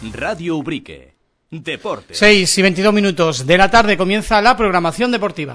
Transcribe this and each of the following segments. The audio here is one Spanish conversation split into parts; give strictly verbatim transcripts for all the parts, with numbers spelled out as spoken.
Radio Ubrique. Deporte. seis y veintidós minutos de la tarde comienza la programación deportiva.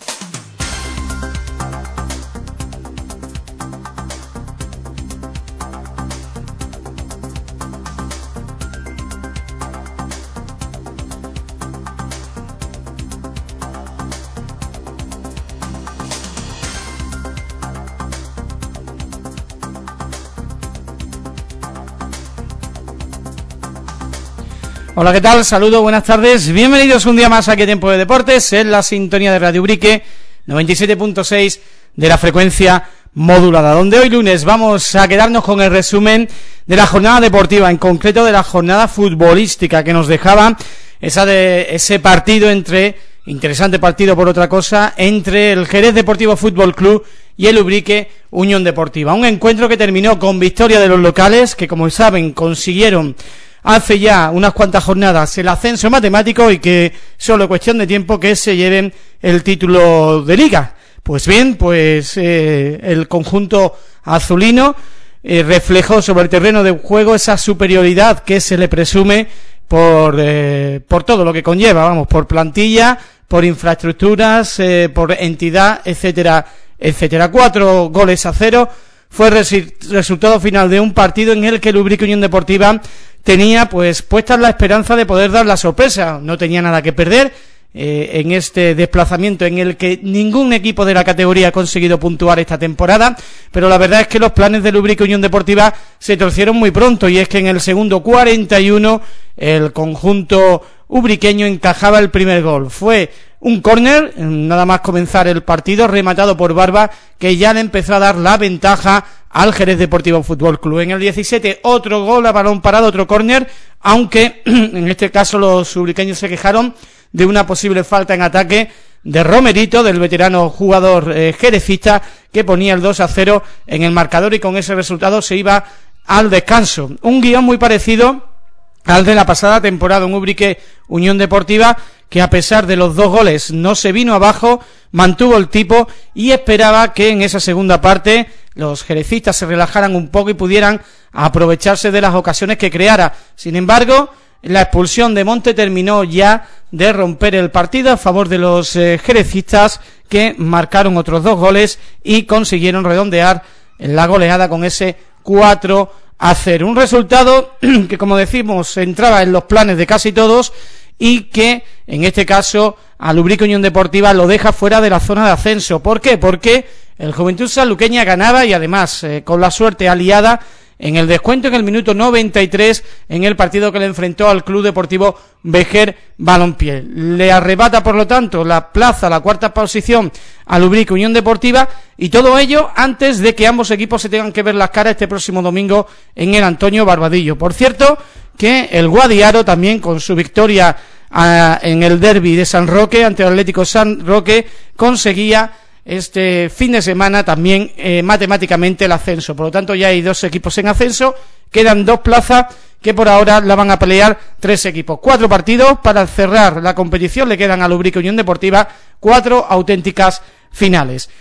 Hola, ¿qué tal? Saludos, buenas tardes, bienvenidos un día más aquí a Tiempo de Deportes, en la sintonía de Radio Ubrique, noventa y siete punto seis de la frecuencia modulada, donde hoy lunes vamos a quedarnos con el resumen de la jornada deportiva, en concreto de la jornada futbolística que nos dejaba esa de, ese partido entre, interesante partido por otra cosa, entre el Jerez Deportivo Fútbol Club y el Ubrique Unión Deportiva, un encuentro que terminó con victoria de los locales, que como saben consiguieron hace ya unas cuantas jornadas el ascenso matemático y que solo cuestión de tiempo que se lleven el título de liga. Pues bien, pues eh, el conjunto azulino eh, reflejó sobre el terreno de juego esa superioridad que se le presume por eh, por todo lo que conlleva, vamos, por plantilla, por infraestructuras, eh, por entidad, etcétera, etcétera. Cuatro goles a cero fue el resi- resultado final de un partido en el que el Ubrique Unión Deportiva tenía pues puesta la esperanza de poder dar la sorpresa, no tenía nada que perder eh, en este desplazamiento en el que ningún equipo de la categoría ha conseguido puntuar esta temporada, pero la verdad es que los planes del Ubrique Unión Deportiva se torcieron muy pronto, y es que en el segundo cuarenta y uno el conjunto ubriqueño encajaba el primer gol. Fue un córner, nada más comenzar el partido, rematado por Barba, que ya le empezó a dar la ventaja al Jerez Deportivo Fútbol Club. En el diecisiete, otro gol a balón parado, otro córner, aunque en este caso los ubriqueños se quejaron de una posible falta en ataque de Romerito, del veterano jugador eh, jerezista, que ponía el dos a cero en el marcador, y con ese resultado se iba al descanso. Un guión muy parecido al de la pasada temporada, un Ubrique Unión Deportiva que a pesar de los dos goles no se vino abajo, mantuvo el tipo y esperaba que en esa segunda parte los jerecistas se relajaran un poco y pudieran aprovecharse de las ocasiones que creara. Sin embargo, la expulsión de Monte terminó ya de romper el partido a favor de los eh, jerecistas, que marcaron otros dos goles y consiguieron redondear la goleada con ese cuatro a cero. Un resultado que, como decimos, entraba en los planes de casi todos y que, en este caso, al Ubrique Unión Deportiva lo deja fuera de la zona de ascenso. ¿Por qué? Porque el Juventud Sanluqueña ganaba y además eh, con la suerte aliada en el descuento en el minuto noventa y tres en el partido que le enfrentó al Club Deportivo Vejer Balompié. Le arrebata, por lo tanto, la plaza, la cuarta posición al Ubrique Unión Deportiva, y todo ello antes de que ambos equipos se tengan que ver las caras este próximo domingo en el Antonio Barbadillo. Por cierto, que el Guadiaro también, con su victoria a, en el derbi de San Roque ante el Atlético San Roque, conseguía este fin de semana también eh, matemáticamente el ascenso. Por lo tanto, ya hay dos equipos en ascenso, quedan dos plazas que por ahora la van a pelear tres equipos. Cuatro partidos para cerrar la competición, le quedan al Ubrique Unión Deportiva cuatro auténticas finales.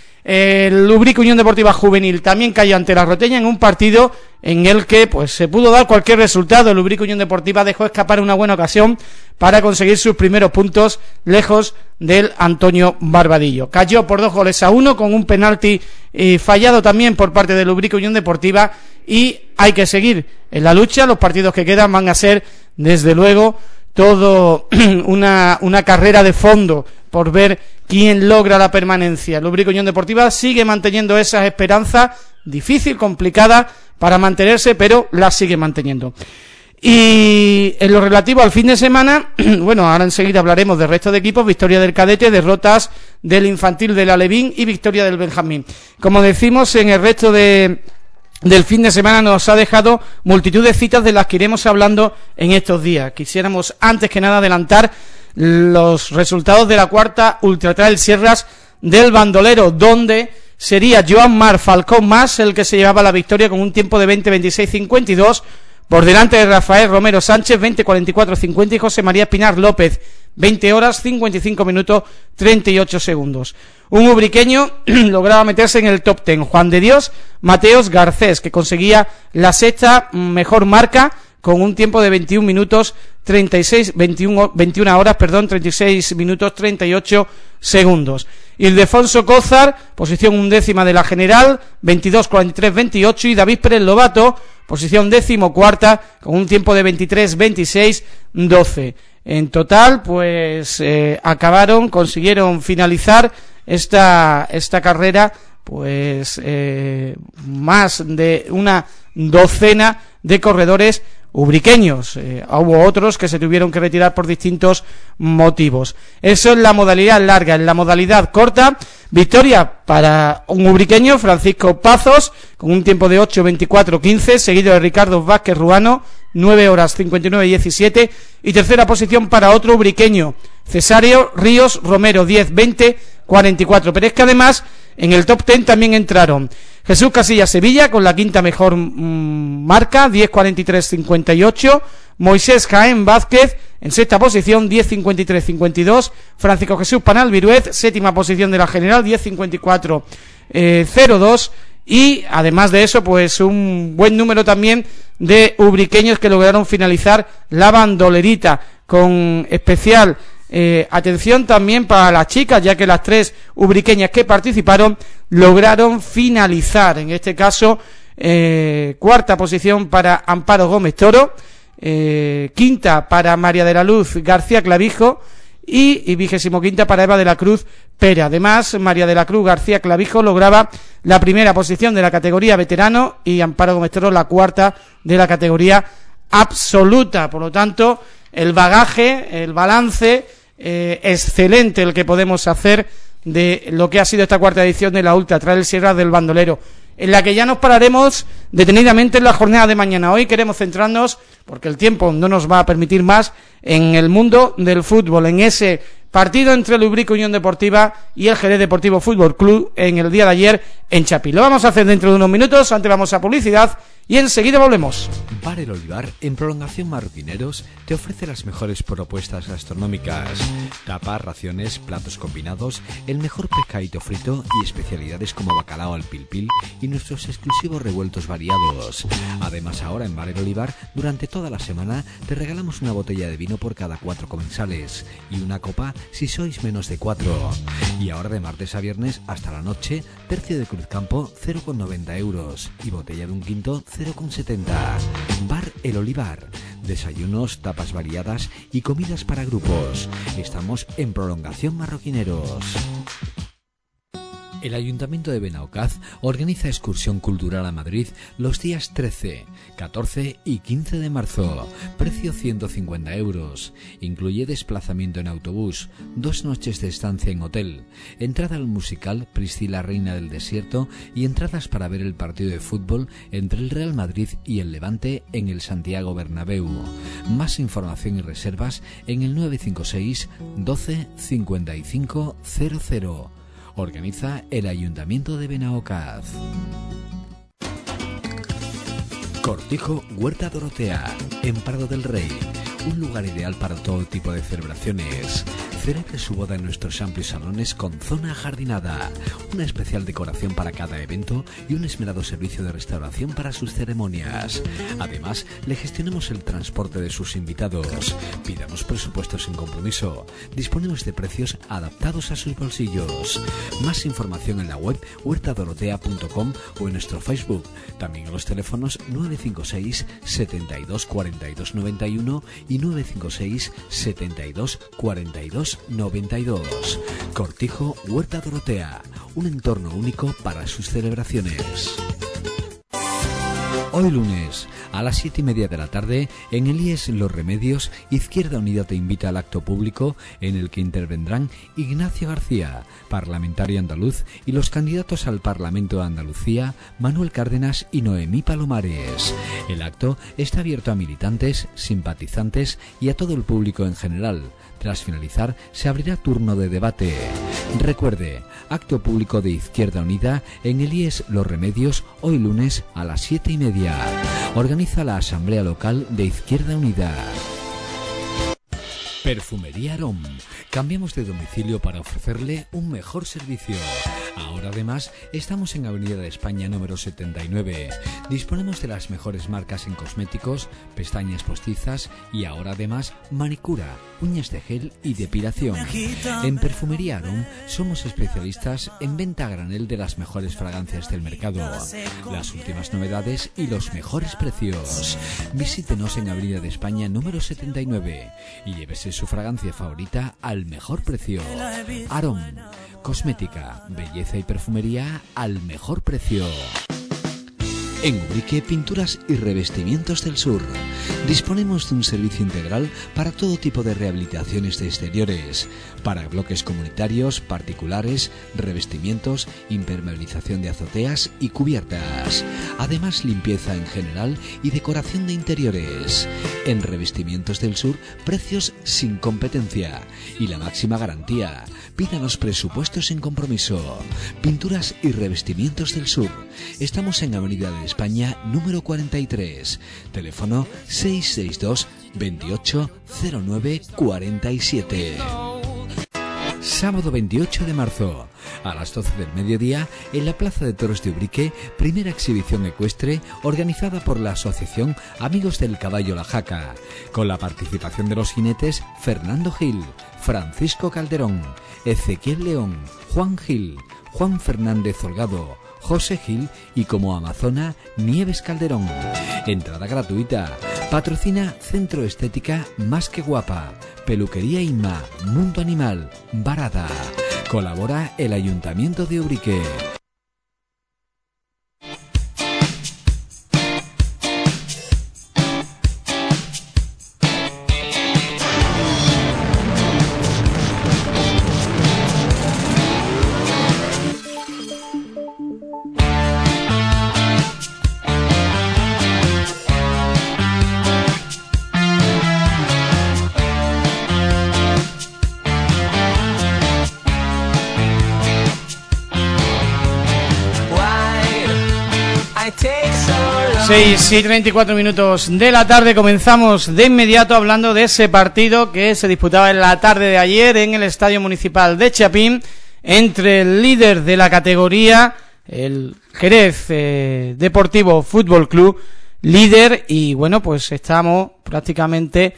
El Ubrique Unión Deportiva Juvenil también cayó ante la Roteña en un partido en el que pues se pudo dar cualquier resultado. El Ubrique Unión Deportiva dejó escapar una buena ocasión para conseguir sus primeros puntos lejos del Antonio Barbadillo. Cayó por dos goles a uno con un penalti eh, fallado también por parte del Ubrique Unión Deportiva, y hay que seguir en la lucha. Los partidos que quedan van a ser, desde luego, todo una, una carrera de fondo por ver quién logra la permanencia. El Ubrique Unión Deportiva sigue manteniendo esas esperanzas, difícil, complicada para mantenerse, pero la sigue manteniendo. Y en lo relativo al fin de semana, bueno, ahora enseguida hablaremos del resto de equipos. Victoria del cadete, derrotas del infantil del Alevín y victoria del Benjamín. Como decimos, en el resto de del fin de semana nos ha dejado multitud de citas de las que iremos hablando en estos días. Quisiéramos antes que nada adelantar los resultados de la cuarta Ultra Trail Sierras del Bandolero, donde sería Joan Mar Falcón Más el que se llevaba la victoria con un tiempo de veinte veintiséis cincuenta y dos, por delante de Rafael Romero Sánchez veinte cuarenta y cuatro cincuenta y José María Espinar López veinte horas cincuenta y cinco minutos treinta y ocho segundos. Un ubriqueño lograba meterse en el top ten, Juan de Dios Mateos Garcés, que conseguía la sexta mejor marca con un tiempo de veintiún minutos treinta y seis, veintiuno, veintiuna horas, perdón, treinta y seis minutos treinta y ocho segundos. Ildefonso Cózar, posición undécima de la general, veintidós cuarenta y tres veintiocho, y David Pérez Lobato, posición décimo cuarta, con un tiempo de veintitrés veintiséis doce. En total, pues eh, acabaron, consiguieron finalizar esta esta carrera, pues eh, más de una docena de corredores ubriqueños. Eh, hubo otros que se tuvieron que retirar por distintos motivos. Eso es la modalidad larga. En la modalidad corta, victoria para un ubriqueño, Francisco Pazos, con un tiempo de ocho veinticuatro quince, seguido de Ricardo Vázquez Ruano, nueve horas cincuenta y nueve diecisiete, y tercera posición para otro ubriqueño, Cesario Ríos Romero, diez veinte cuarenta y cuatro. Pero es que además en el top diez también entraron Jesús Casillas Sevilla con la quinta mejor mmm, marca, diez cuarenta y tres cincuenta y ocho, Moisés Jaén Vázquez en sexta posición, diez cincuenta y tres cincuenta y dos, Francisco Jesús Panal Viruez, séptima posición de la general, diez cincuenta y cuatro cero dos, y además de eso, pues un buen número también de ubriqueños que lograron finalizar la bandolerita, con especial Eh, atención también para las chicas, ya que las tres ubriqueñas que participaron lograron finalizar. En este caso, eh, cuarta posición para Amparo Gómez Toro, eh, quinta para María de la Luz García Clavijo y, y vigésimo quinta para Eva de la Cruz Pera. Además, María de la Cruz García Clavijo lograba la primera posición de la categoría veterano y Amparo Gómez Toro la cuarta de la categoría absoluta. Por lo tanto, el bagaje, el balance Eh, excelente el que podemos hacer de lo que ha sido esta cuarta edición de la Ultra Trail Sierra del Bandolero, en la que ya nos pararemos detenidamente en la jornada de mañana. Hoy queremos centrarnos, porque el tiempo no nos va a permitir más, en el mundo del fútbol, en ese partido entre el Ubrique Unión Deportiva y el Jerez Deportivo Fútbol Club en el día de ayer en Chapí. Lo vamos a hacer dentro de unos minutos. Antes vamos a publicidad y enseguida volvemos. Bar El Olivar, en prolongación Marroquineros, te ofrece las mejores propuestas gastronómicas: tapas, raciones, platos combinados, el mejor pescadito frito y especialidades como bacalao al pil pil y nuestros exclusivos revueltos variados. Además, ahora en Bar El Olivar, durante toda la semana, te regalamos una botella de vino por cada cuatro comensales y una copa si sois menos de cuatro. Y ahora de martes a viernes hasta la noche, tercio de Cruzcampo cero coma noventa euros y botella de un quinto cero coma setenta. Bar El Olivar. Desayunos, tapas variadas y comidas para grupos. Estamos en prolongación Marroquineros. El Ayuntamiento de Benaocaz organiza excursión cultural a Madrid los días trece, catorce y quince de marzo. Precio ciento cincuenta euros. Incluye desplazamiento en autobús, dos noches de estancia en hotel, entrada al musical Priscila Reina del Desierto y entradas para ver el partido de fútbol entre el Real Madrid y el Levante en el Santiago Bernabéu. Más información y reservas en el nueve cinco seis doce cincuenta y cinco cero cero. Organiza el Ayuntamiento de Benaocaz. Cortijo Huerta Dorotea, en Prado del Rey. Un lugar ideal para todo tipo de celebraciones. Celebre su boda en nuestros amplios salones con zona ajardinada, una especial decoración para cada evento y un esmerado servicio de restauración para sus ceremonias. Además, le gestionamos el transporte de sus invitados. Pidamos presupuestos sin compromiso. Disponemos de precios adaptados a sus bolsillos. Más información en la web huerta dorotea punto com o en nuestro Facebook. También en los teléfonos nueve cinco seis setenta y dos cuarenta y dos noventa y uno y nueve cinco seis setenta y dos cuarenta y dos noventa y dos. Cortijo Huerta Dorotea, un entorno único para sus celebraciones. Hoy lunes, a las siete y media de la tarde, en el I E S Los Remedios, Izquierda Unida te invita al acto público en el que intervendrán Ignacio García, parlamentario andaluz, y los candidatos al Parlamento de Andalucía, Manuel Cárdenas y Noemí Palomares. El acto está abierto a militantes, simpatizantes y a todo el público en general. Tras finalizar, se abrirá turno de debate. Recuerde, acto público de Izquierda Unida en el I E S Los Remedios, hoy lunes a las siete y media. Organiza la Asamblea Local de Izquierda Unida. Perfumería Arom. Cambiamos de domicilio para ofrecerle un mejor servicio. Ahora además estamos en Avenida de España número setenta y nueve. Disponemos de las mejores marcas en cosméticos, pestañas postizas y ahora además manicura, uñas de gel y depilación. En Perfumería Arom somos especialistas en venta a granel de las mejores fragancias del mercado, las últimas novedades y los mejores precios. Visítenos en Avenida de España número setenta y nueve y llévese su fragancia favorita al mejor precio. Arom, cosmética, belleza y perfumería al mejor precio. En Ubrique Pinturas y Revestimientos del Sur disponemos de un servicio integral para todo tipo de rehabilitaciones de exteriores, para bloques comunitarios, particulares, revestimientos, impermeabilización de azoteas y cubiertas. Además, limpieza en general y decoración de interiores. En Revestimientos del Sur, precios sin competencia y la máxima garantía. Pídanos presupuestos sin compromiso. Pinturas y Revestimientos del Sur. Estamos en Avenida de España número cuarenta y tres. Teléfono seis seis dos, veintiocho, cero nueve, cuarenta y siete. Sábado veintiocho de marzo, a las doce del mediodía, en la Plaza de Toros de Ubrique, primera exhibición ecuestre organizada por la Asociación Amigos del Caballo La Jaca, con la participación de los jinetes Fernando Gil, Francisco Calderón, Ezequiel León, Juan Gil, Juan Fernández Holgado, José Gil y como amazona Nieves Calderón. Entrada gratuita. Patrocina Centro Estética Más que Guapa, Peluquería Inma, Mundo Animal, Barada. Colabora el Ayuntamiento de Ubrique. seis y treinta y cuatro minutos de la tarde. Comenzamos de inmediato hablando de ese partido que se disputaba en la tarde de ayer en el Estadio Municipal de Chapín entre el líder de la categoría, el Jerez eh, Deportivo Fútbol Club, líder, y bueno, pues estamos prácticamente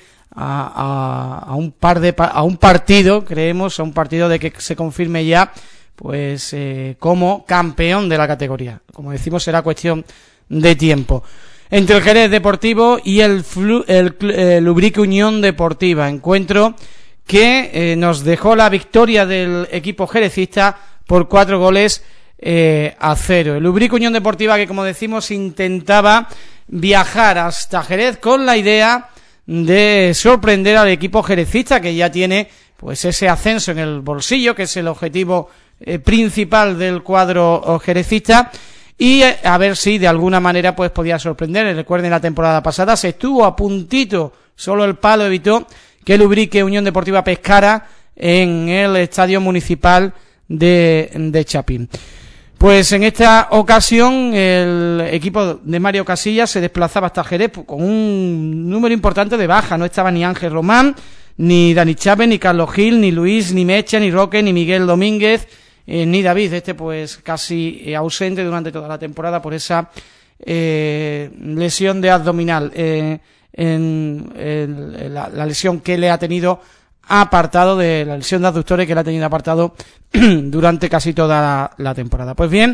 a, a, a un par de a un partido, creemos, a un partido de que se confirme ya pues eh, como campeón de la categoría. Como decimos, será cuestión de tiempo. Entre el Jerez Deportivo y el, Flu, el, el Ubrique Unión Deportiva, encuentro que eh, nos dejó la victoria del equipo jerecista por cuatro goles eh, a cero. El Ubrique Unión Deportiva, que como decimos intentaba viajar hasta Jerez con la idea de sorprender al equipo jerecista, que ya tiene pues ese ascenso en el bolsillo, que es el objetivo eh, principal del cuadro jerecista, y a ver si de alguna manera pues podía sorprender. Recuerden, la temporada pasada se estuvo a puntito, solo el palo evitó que el Ubrique Unión Deportiva pescara en el Estadio Municipal de, de Chapín. Pues en esta ocasión el equipo de Mario Casillas se desplazaba hasta Jerez con un número importante de bajas. No estaba ni Ángel Román, ni Dani Chávez, ni Carlos Gil, ni Luis, ni Mecha, ni Roque, ni Miguel Domínguez, Eh, ni David, este pues casi eh, ausente durante toda la temporada por esa eh, lesión de abdominal, eh, en, en la, la lesión que le ha tenido apartado, de la lesión de abductores que le ha tenido apartado durante casi toda la, la temporada. Pues bien,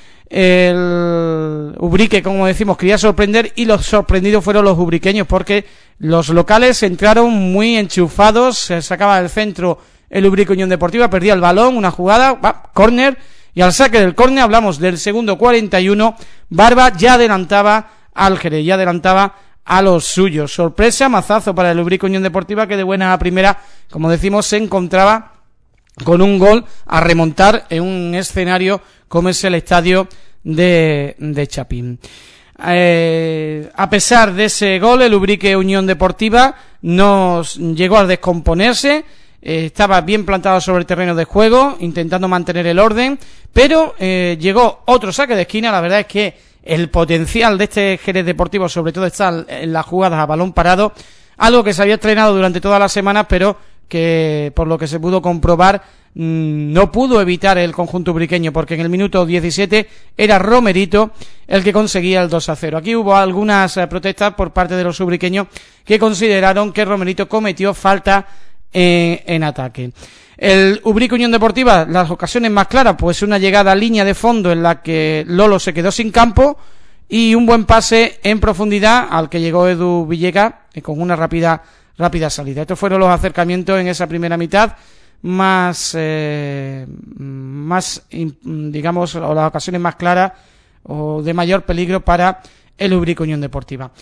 el Ubrique, como decimos, quería sorprender, y los sorprendidos fueron los ubriqueños, porque los locales entraron muy enchufados. Se sacaba del centro el Ubrique Unión Deportiva, perdía el balón, una jugada, va, córner, y al saque del córner, hablamos del segundo cuarenta y uno, Barba ya adelantaba al Jerez, ya adelantaba a los suyos. Sorpresa, mazazo para el Ubrique Unión Deportiva, que de buena a primera, como decimos, se encontraba con un gol a remontar en un escenario como es el estadio de, de Chapín. Eh, a pesar de ese gol, el Ubrique Unión Deportiva nos llegó a descomponerse. Eh, estaba bien plantado sobre el terreno de juego, intentando mantener el orden, pero eh, llegó otro saque de esquina. La verdad es que el potencial de este Jerez Deportivo sobre todo está en las jugadas a balón parado, algo que se había entrenado durante toda la semana, pero que por lo que se pudo comprobar no pudo evitar el conjunto ubriqueño, porque en el minuto diecisiete era Romerito el que conseguía el dos a cero. Aquí hubo algunas eh, protestas por parte de los ubriqueños que consideraron que Romerito cometió falta eh, en ataque. El Ubrique Unión Deportiva, las ocasiones más claras, pues una llegada a línea de fondo en la que Lolo se quedó sin campo y un buen pase en profundidad al que llegó Edu Villegas eh, con una rápida rápida salida. Estos fueron los acercamientos en esa primera mitad más, eh, más digamos, o las ocasiones más claras o de mayor peligro para el Ubrique Unión Deportiva.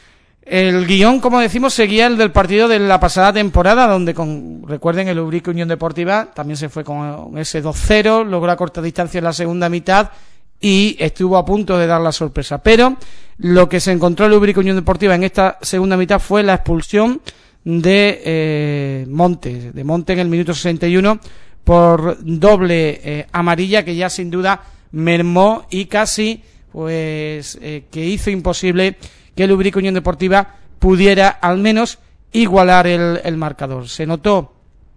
El guión, como decimos, seguía el del partido de la pasada temporada, donde, con, recuerden, el Ubrique Unión Deportiva también se fue con ese dos cero, logró a corta distancia en la segunda mitad y estuvo a punto de dar la sorpresa. Pero lo que se encontró el Ubrique Unión Deportiva en esta segunda mitad fue la expulsión de eh, Monte, de Monte en el minuto sesenta y uno por doble eh, amarilla, que ya sin duda mermó y casi pues eh, que hizo imposible que el Ubrique Unión Deportiva pudiera al menos igualar el, el marcador. Se notó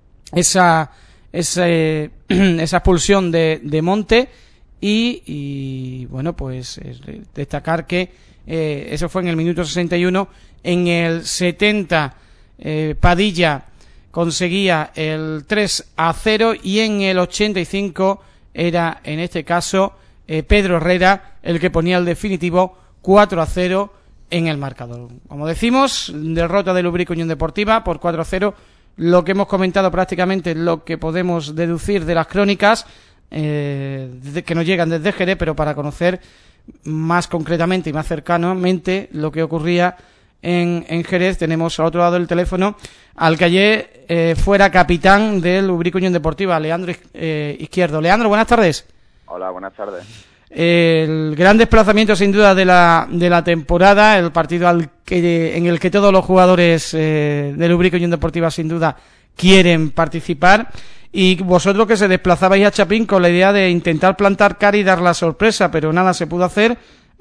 esa esa, esa expulsión de, de Monte y, y bueno, pues eh, destacar que eh, eso fue en el minuto sesenta y uno. En el setenta Eh, Padilla conseguía el tres a cero y en el ochenta y cinco era en este caso eh, Pedro Herrera el que ponía el definitivo cuatro a cero en el marcador. Como decimos, derrota del Ubrique Unión Deportiva por cuatro a cero. Lo que hemos comentado prácticamente es lo que podemos deducir de las crónicas eh, de, que nos llegan desde Jerez, pero para conocer más concretamente y más cercanamente lo que ocurría En, en Jerez tenemos al otro lado del teléfono al que ayer eh, fuera capitán del Ubrique Unión Deportiva, Leandro eh, Izquierdo. Leandro, buenas tardes. Hola, buenas tardes. Eh, el gran desplazamiento sin duda de la de la temporada, el partido al que en el que todos los jugadores eh, del Ubrique Unión Deportiva sin duda quieren participar, y vosotros que se desplazabais a Chapín con la idea de intentar plantar cara y dar la sorpresa, pero nada se pudo hacer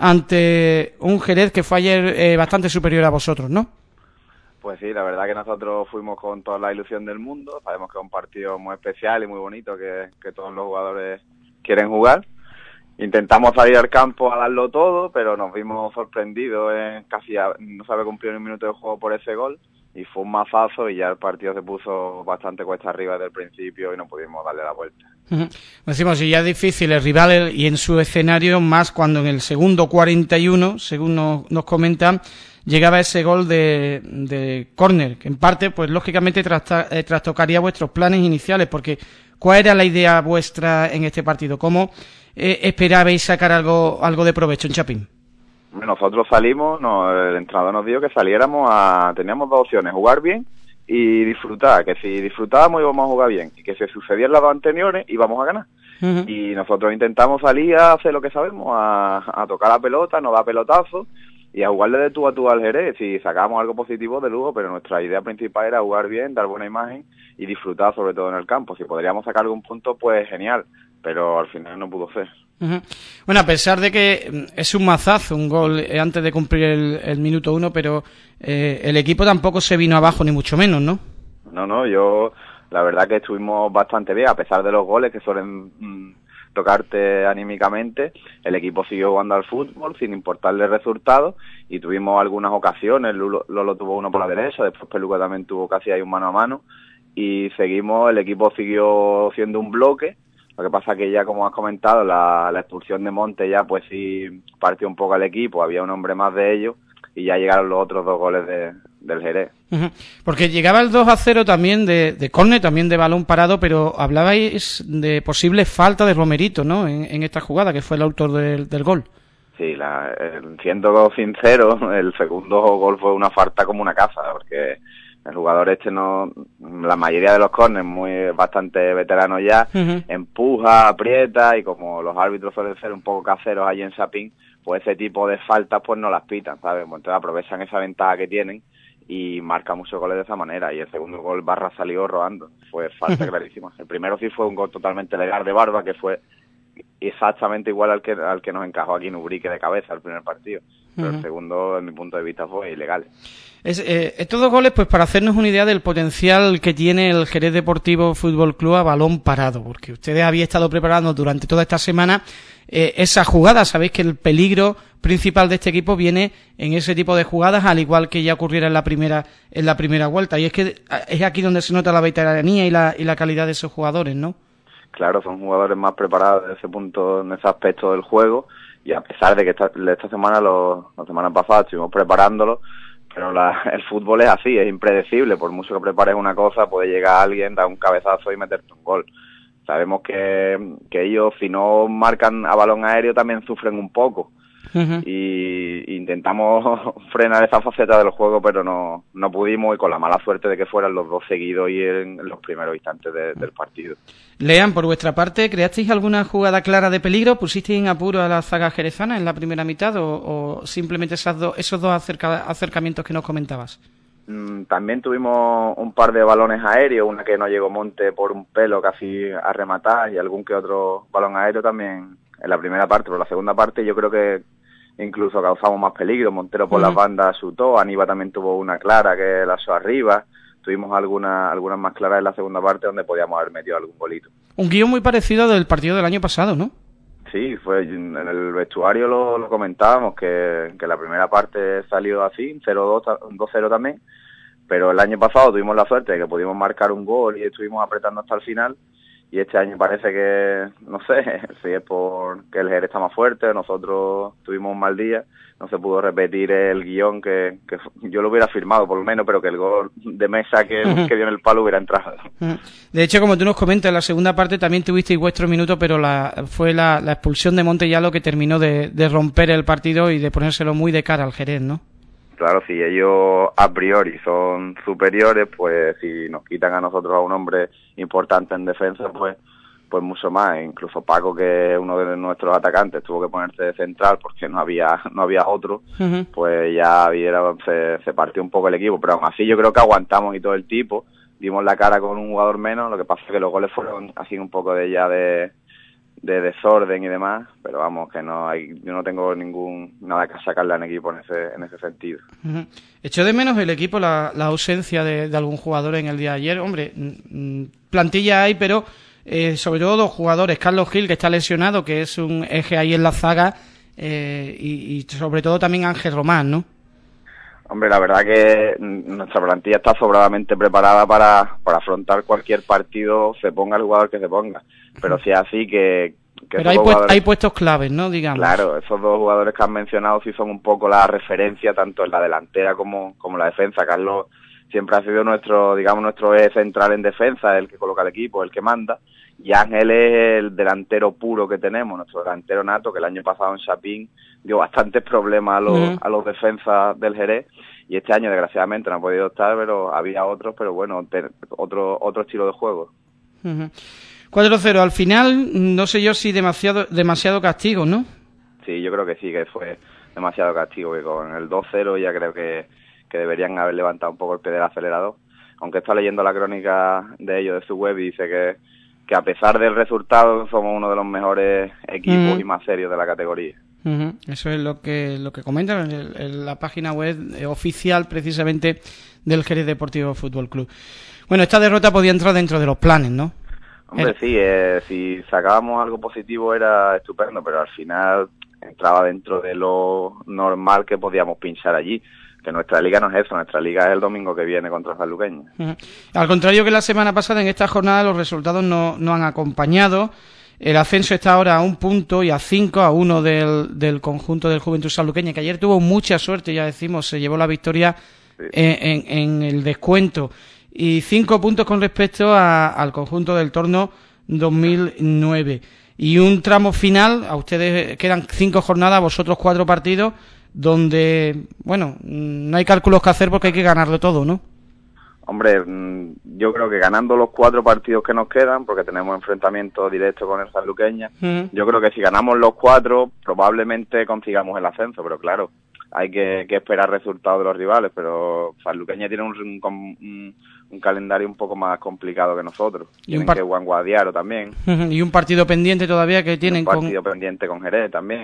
ante un Jerez que fue ayer eh, bastante superior a vosotros, ¿no? Pues sí, la verdad que nosotros fuimos con toda la ilusión del mundo. Sabemos que es un partido muy especial y muy bonito que, que todos los jugadores quieren jugar. Intentamos salir al campo a darlo todo, pero nos vimos sorprendidos en casi a, no se había cumplido ni un minuto de juego por ese gol y fue un mazazo y ya el partido se puso bastante cuesta arriba desde el principio y no pudimos darle la vuelta. Uh-huh. Decimos, y ya es difícil el rival y en su escenario, más cuando en el segundo cuarenta y uno, según nos, nos comentan, llegaba ese gol de, de córner, que en parte, pues lógicamente trasta, eh, trastocaría vuestros planes iniciales, porque ¿cuál era la idea vuestra en este partido? ¿Cómo eh, esperabais sacar algo algo de provecho en Chapín? Nosotros salimos, no, el entrenador nos dijo que saliéramos a... Teníamos dos opciones, jugar bien y disfrutar, que si disfrutábamos íbamos a jugar bien, y que si sucedían las dos anteriores íbamos a ganar. Uh-huh. Y nosotros intentamos salir a hacer lo que sabemos, a, a tocar la pelota, no dar pelotazos, y a jugarle de tú a tú al Jerez, y sacábamos algo positivo de lujo, pero nuestra idea principal era jugar bien, dar buena imagen y disfrutar sobre todo en el campo. Si podríamos sacar algún punto, pues genial, pero al final no pudo ser. Uh-huh. Bueno, a pesar de que es un mazazo, un gol antes de cumplir el, el minuto uno, pero eh, el equipo tampoco se vino abajo, ni mucho menos, ¿no? No, no, yo la verdad que estuvimos bastante bien, a pesar de los goles que suelen mmm, tocarte anímicamente. El equipo siguió jugando al fútbol sin importarle el resultado y tuvimos algunas ocasiones. Lolo, Lolo tuvo uno por la derecha, después Peluca también tuvo casi ahí un mano a mano y seguimos, el equipo siguió siendo un bloque. Lo que pasa que ya, como has comentado, la, la expulsión de Monte ya pues sí partió un poco al equipo, había un hombre más de ellos y ya llegaron los otros dos goles de, del Jerez. Uh-huh. Porque llegaba el dos a cero también de, de córner, también de balón parado, pero hablabais de posible falta de Romerito, ¿no?, en, en esta jugada, que fue el autor del, del gol. Sí, la, el, siendo sincero, el segundo gol fue una falta como una casa, porque el jugador este no, la mayoría de los córneres, muy bastante veterano ya, uh-huh. empuja, aprieta, y como los árbitros suelen ser un poco caseros allí en Chapín, pues ese tipo de faltas pues no las pitan, ¿sabes? Entonces aprovechan esa ventaja que tienen y marcan muchos goles de esa manera, y el segundo gol Barra salió rodando, fue falta clarísima. El primero sí fue un gol totalmente legal de Barba, que fue exactamente igual al que al que nos encajó aquí en Ubrique de cabeza el primer partido, pero uh-huh. el segundo, en mi punto de vista, fue ilegal. Es, eh, estos dos goles, pues para hacernos una idea del potencial que tiene el Jerez Deportivo Fútbol Club a balón parado, porque ustedes habían estado preparando durante toda esta semana eh, esa jugada. Sabéis que el peligro principal de este equipo viene en ese tipo de jugadas, al igual que ya ocurriera en la primera en la primera vuelta, y es que es aquí donde se nota la veteranía y la, y la calidad de esos jugadores, ¿no? Claro, son jugadores más preparados en ese punto, en ese aspecto del juego, y a pesar de que esta, esta semana, los, la semana pasada estuvimos preparándolo, pero la, el fútbol es así, es impredecible. Por mucho que prepares una cosa, puede llegar alguien, dar un cabezazo y meterte un gol. Sabemos que, que ellos, si no marcan a balón aéreo, también sufren un poco. Uh-huh. Y intentamos frenar esa faceta del juego, pero no, no pudimos, y con la mala suerte de que fueran los dos seguidos y en, en los primeros instantes de, del partido. Lean, por vuestra parte, ¿creasteis alguna jugada clara de peligro? ¿Pusisteis en apuro a la zaga jerezana en la primera mitad o, o simplemente esas do, esos dos acerca, acercamientos que nos comentabas? Mm, también tuvimos un par de balones aéreos, una que no llegó Monte por un pelo casi a rematar, y algún que otro balón aéreo también en la primera parte. Pero la segunda parte yo creo que incluso causamos más peligro. Montero por uh-huh. las bandas chutó, Aníbal también tuvo una clara que la echó arriba. Tuvimos algunas algunas más claras en la segunda parte donde podíamos haber metido algún golito. Un guión muy parecido del partido del año pasado, ¿no? Sí, fue en el vestuario lo, lo comentábamos, que, que la primera parte salió así, cero dos, dos cero también, pero el año pasado tuvimos la suerte de que pudimos marcar un gol y estuvimos apretando hasta el final, y este año parece que, no sé, si es porque el Jerez está más fuerte, nosotros tuvimos un mal día, no se pudo repetir el guión que, que yo lo hubiera firmado por lo menos, pero que el gol de Mesa que, uh-huh. que dio en el palo hubiera entrado. Uh-huh. De hecho, como tú nos comentas, en la segunda parte también tuvisteis vuestro minuto, pero la, fue la, la expulsión de Monte lo que terminó de, de romper el partido y de ponérselo muy de cara al Jerez, ¿no? Claro, si ellos a priori son superiores, pues si nos quitan a nosotros a un hombre importante en defensa, pues pues mucho más. Incluso Paco, que es uno de nuestros atacantes, tuvo que ponerse de central porque no había no había otro, uh-huh. pues ya había, se, se partió un poco el equipo. Pero aún así yo creo que aguantamos y todo el tipo, dimos la cara con un jugador menos. Lo que pasa es que los goles fueron así un poco de ya de... de desorden y demás, pero vamos, que no hay, yo no tengo ningún nada que sacarle al equipo en ese en ese sentido. Uh-huh. ¿Echó de menos el equipo la, la ausencia de, de algún jugador en el día de ayer? Hombre, m- plantilla hay, pero eh, sobre todo dos jugadores, Carlos Gil, que está lesionado, que es un eje ahí en la zaga, eh, y, y sobre todo también Ángel Román, ¿no? Hombre, la verdad que nuestra plantilla está sobradamente preparada para, para afrontar cualquier partido, se ponga el jugador que se ponga. Pero si es así que... que Pero hay, pues, jugadores... hay puestos claves, ¿no? Digamos. Claro, esos dos jugadores que han mencionado sí son un poco la referencia, tanto en la delantera como, como en la defensa. Carlos siempre ha sido nuestro, digamos, nuestro eje central en defensa, el que coloca el equipo, el que manda. Y Ángel es el delantero puro que tenemos, nuestro delantero nato, que el año pasado en Chapín dio bastantes problemas a los, uh-huh. a los defensas del Jerez, y este año desgraciadamente no ha podido estar, pero había otros, pero bueno, te, otro otro estilo de juego. Uh-huh. cuatro cero, al final, no sé yo si demasiado demasiado castigo, ¿no? Sí, yo creo que sí, que fue demasiado castigo, que con el dos cero ya creo que, que deberían haber levantado un poco el pie del acelerador, aunque está leyendo la crónica de ellos de su web y dice que que a pesar del resultado somos uno de los mejores equipos uh-huh. y más serios de la categoría. Uh-huh. Eso es lo que lo que comentan en, en la página web oficial precisamente del Jerez Deportivo Fútbol Club. Bueno, esta derrota podía entrar dentro de los planes, ¿no? Hombre, sí, eh, si sacábamos algo positivo era estupendo, pero al final entraba dentro de lo normal que podíamos pinchar allí. Que nuestra liga no es eso, nuestra liga es el domingo que viene contra Sanluqueña. Uh-huh. Al contrario que la semana pasada, en esta jornada los resultados no, no han acompañado. El ascenso está ahora a un punto y a cinco, a uno del, del conjunto del Juventud Sanluqueña, que ayer tuvo mucha suerte, ya decimos, se llevó la victoria sí. en, en, en el descuento. Y cinco puntos con respecto a, al conjunto del Torno dos mil nueve. Y un tramo final, a ustedes quedan cinco jornadas, vosotros cuatro partidos, donde, bueno, no hay cálculos que hacer porque hay que ganarlo todo, ¿no? Hombre, yo creo que ganando los cuatro partidos que nos quedan, porque tenemos enfrentamiento directo con el Sanluqueña, uh-huh. yo creo que si ganamos los cuatro, probablemente consigamos el ascenso, pero claro, hay que, que esperar resultados de los rivales, pero Sanluqueña tiene un, un, un calendario un poco más complicado que nosotros. Y tienen un par... que Guanguadiaro también. Uh-huh. Y un partido pendiente todavía que tienen con... Un partido con... pendiente con Jerez también.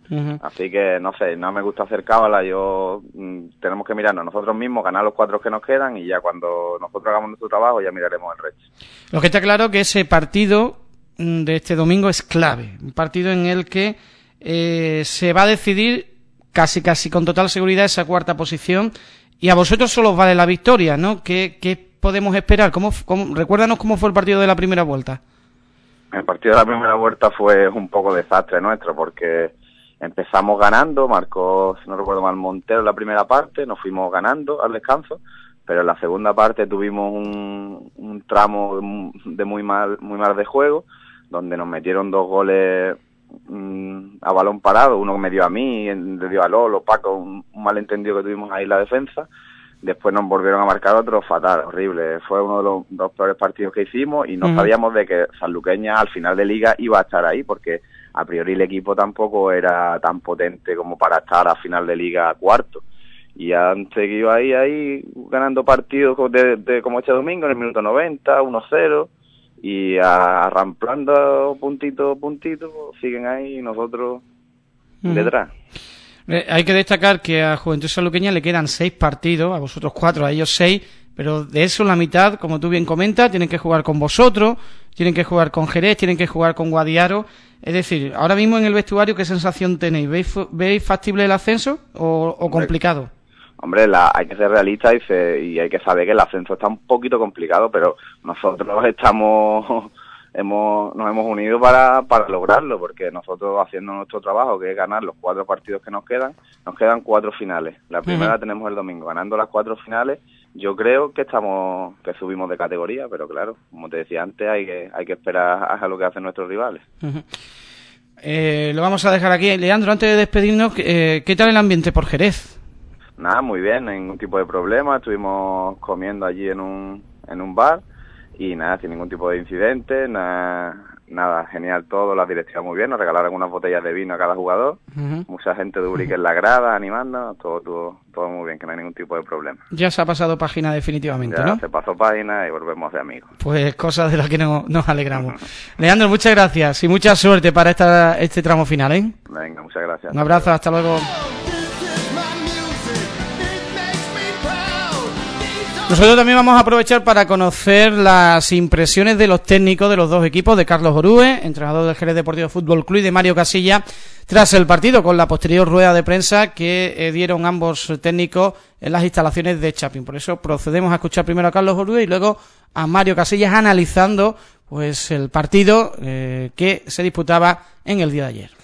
Uh-huh. Así que, no sé, no me gusta hacer cábala, yo mm, tenemos que mirarnos nosotros mismos, ganar los cuatro que nos quedan y ya cuando nosotros hagamos nuestro trabajo ya miraremos el resto. Lo que está claro que ese partido de este domingo es clave, un partido en el que eh, se va a decidir casi casi con total seguridad esa cuarta posición y a vosotros solo os vale la victoria, ¿no? ¿Qué, qué podemos esperar? ¿Cómo, cómo, recuérdanos cómo fue el partido de la primera vuelta. El partido de la primera vuelta fue un poco desastre nuestro porque empezamos ganando, marcó, si no recuerdo mal, Montero en la primera parte, nos fuimos ganando al descanso, pero en la segunda parte tuvimos un, un tramo de muy mal, muy mal de juego, donde nos metieron dos goles mmm, a balón parado, uno me dio a mí, le dio a Lolo, Paco, un, un malentendido que tuvimos ahí en la defensa. Después nos volvieron a marcar otro fatal, horrible. Fue uno de los dos peores partidos que hicimos y no uh-huh. sabíamos de que Sanluqueña al final de liga iba a estar ahí, porque a priori el equipo tampoco era tan potente como para estar a final de liga cuarto. Y han seguido ahí, ahí, ganando partidos de, de, como este domingo, en el minuto noventa, uno cero, y arramplando puntito a puntito, siguen ahí y nosotros uh-huh. detrás. Eh, hay que destacar que a Juventud Sanluqueña le quedan seis partidos, a vosotros cuatro, a ellos seis, pero de eso la mitad, como tú bien comentas, tienen que jugar con vosotros, tienen que jugar con Jerez, tienen que jugar con Guadiaro. Es decir, ahora mismo en el vestuario, ¿qué sensación tenéis? ¿Veis, veis factible el ascenso o, o complicado? Hombre, la, hay que ser realistas y, se, y hay que saber que el ascenso está un poquito complicado, pero nosotros estamos... hemos nos hemos unido para para lograrlo, porque nosotros haciendo nuestro trabajo, que es ganar los cuatro partidos que nos quedan, nos quedan cuatro finales. La primera uh-huh. tenemos el domingo. Ganando las cuatro finales, yo creo que estamos que subimos de categoría, pero claro, como te decía antes, hay que hay que esperar a lo que hacen nuestros rivales. Uh-huh. Eh, lo vamos a dejar aquí. Leandro, antes de despedirnos, eh, ¿qué tal el ambiente por Jerez? Nada, muy bien, ningún tipo de problema. Estuvimos comiendo allí en un en un bar. Y nada, sin ningún tipo de incidente, nada, nada, genial todo, la dirección muy bien, nos regalaron unas botellas de vino a cada jugador, uh-huh. mucha gente de Ubrique en la grada, animando, todo, todo, todo muy bien, que no hay ningún tipo de problema. Ya se ha pasado página definitivamente, ya, ¿no? Se pasó página y volvemos de amigos. Pues cosas de las que no, nos alegramos. Leandro, muchas gracias y mucha suerte para esta, este tramo final, ¿eh? Venga, muchas gracias. Un abrazo, hasta luego. Nosotros también vamos a aprovechar para conocer las impresiones de los técnicos de los dos equipos, de Carlos Orúe, entrenador del Jerez Deportivo Fútbol Club, y de Mario Casilla, tras el partido, con la posterior rueda de prensa que eh, dieron ambos técnicos en las instalaciones de Chapin. Por eso procedemos a escuchar primero a Carlos Orúe y luego a Mario Casillas analizando pues el partido eh, que se disputaba en el día de ayer.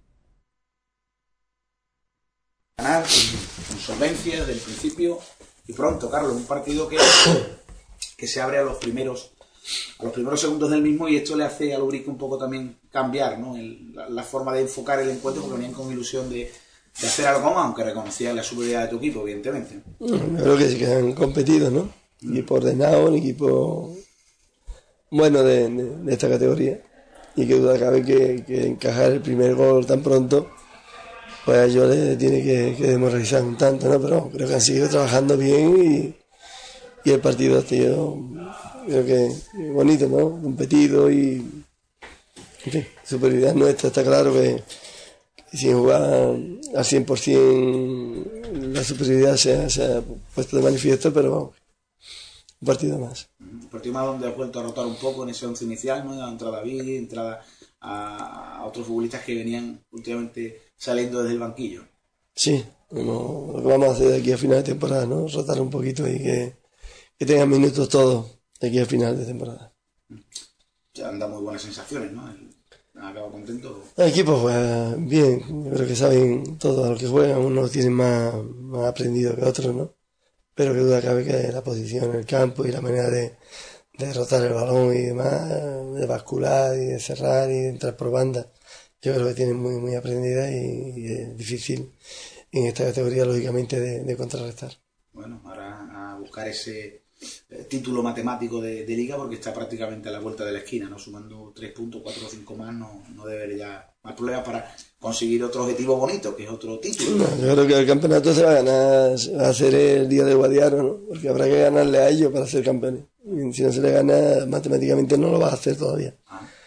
Ganar con solvencia desde el principio y pronto, Carlos, un partido que, que se abre a los primeros a los primeros segundos del mismo, y esto le hace al Ubrique un poco también cambiar, ¿no? El, la, la forma de enfocar el encuentro, porque venían con ilusión de, de hacer algo más, aunque reconocían la superioridad de tu equipo, evidentemente. Yo creo que sí que han competido, ¿no? Un equipo ordenado, un equipo bueno de, de, de esta categoría, y que duda cabe que, que encajar el primer gol tan pronto, pues a ellos les tiene que, que demoralizar un tanto, ¿no? Pero creo que han seguido trabajando bien y, y el partido ha sido, creo que bonito, ¿no? Competido y, en fin, superioridad nuestra. Está claro que, que sin jugar al cien por ciento la superioridad se ha, se ha puesto de manifiesto, pero vamos, un partido más. Un partido más donde has vuelto a rotar un poco en ese once inicial, ¿no? Ha entrado David, entrada a, a otros futbolistas que venían últimamente saliendo desde el banquillo. Sí, no, lo que vamos a hacer de aquí a final de temporada, ¿no? Rotar un poquito y que, que tengan minutos todos de aquí a final de temporada. Ya han dado muy buenas sensaciones, ¿no? El, han acabado contentos. El equipo juega bien, yo creo que saben todo a lo que juegan, unos tienen más, más aprendido que otros, ¿no? Pero que duda cabe que la posición en el campo y la manera de, de rotar el balón y demás, de bascular y de cerrar y de entrar por banda, yo creo que tienen muy muy aprendida y, y es difícil en esta categoría, lógicamente, de, de contrarrestar. Bueno, ahora a buscar ese eh, título matemático de, de liga, porque está prácticamente a la vuelta de la esquina, ¿no? Sumando tres puntos, cuatro o cinco más, no, no debe haber ya más problemas para conseguir otro objetivo bonito, que es otro título. No, yo creo que el campeonato se va a ganar, se va a hacer el día de Guadiaro, ¿no? Porque habrá que ganarle a ellos para ser campeones. Y si no se le gana, matemáticamente no lo va a hacer todavía. Ah.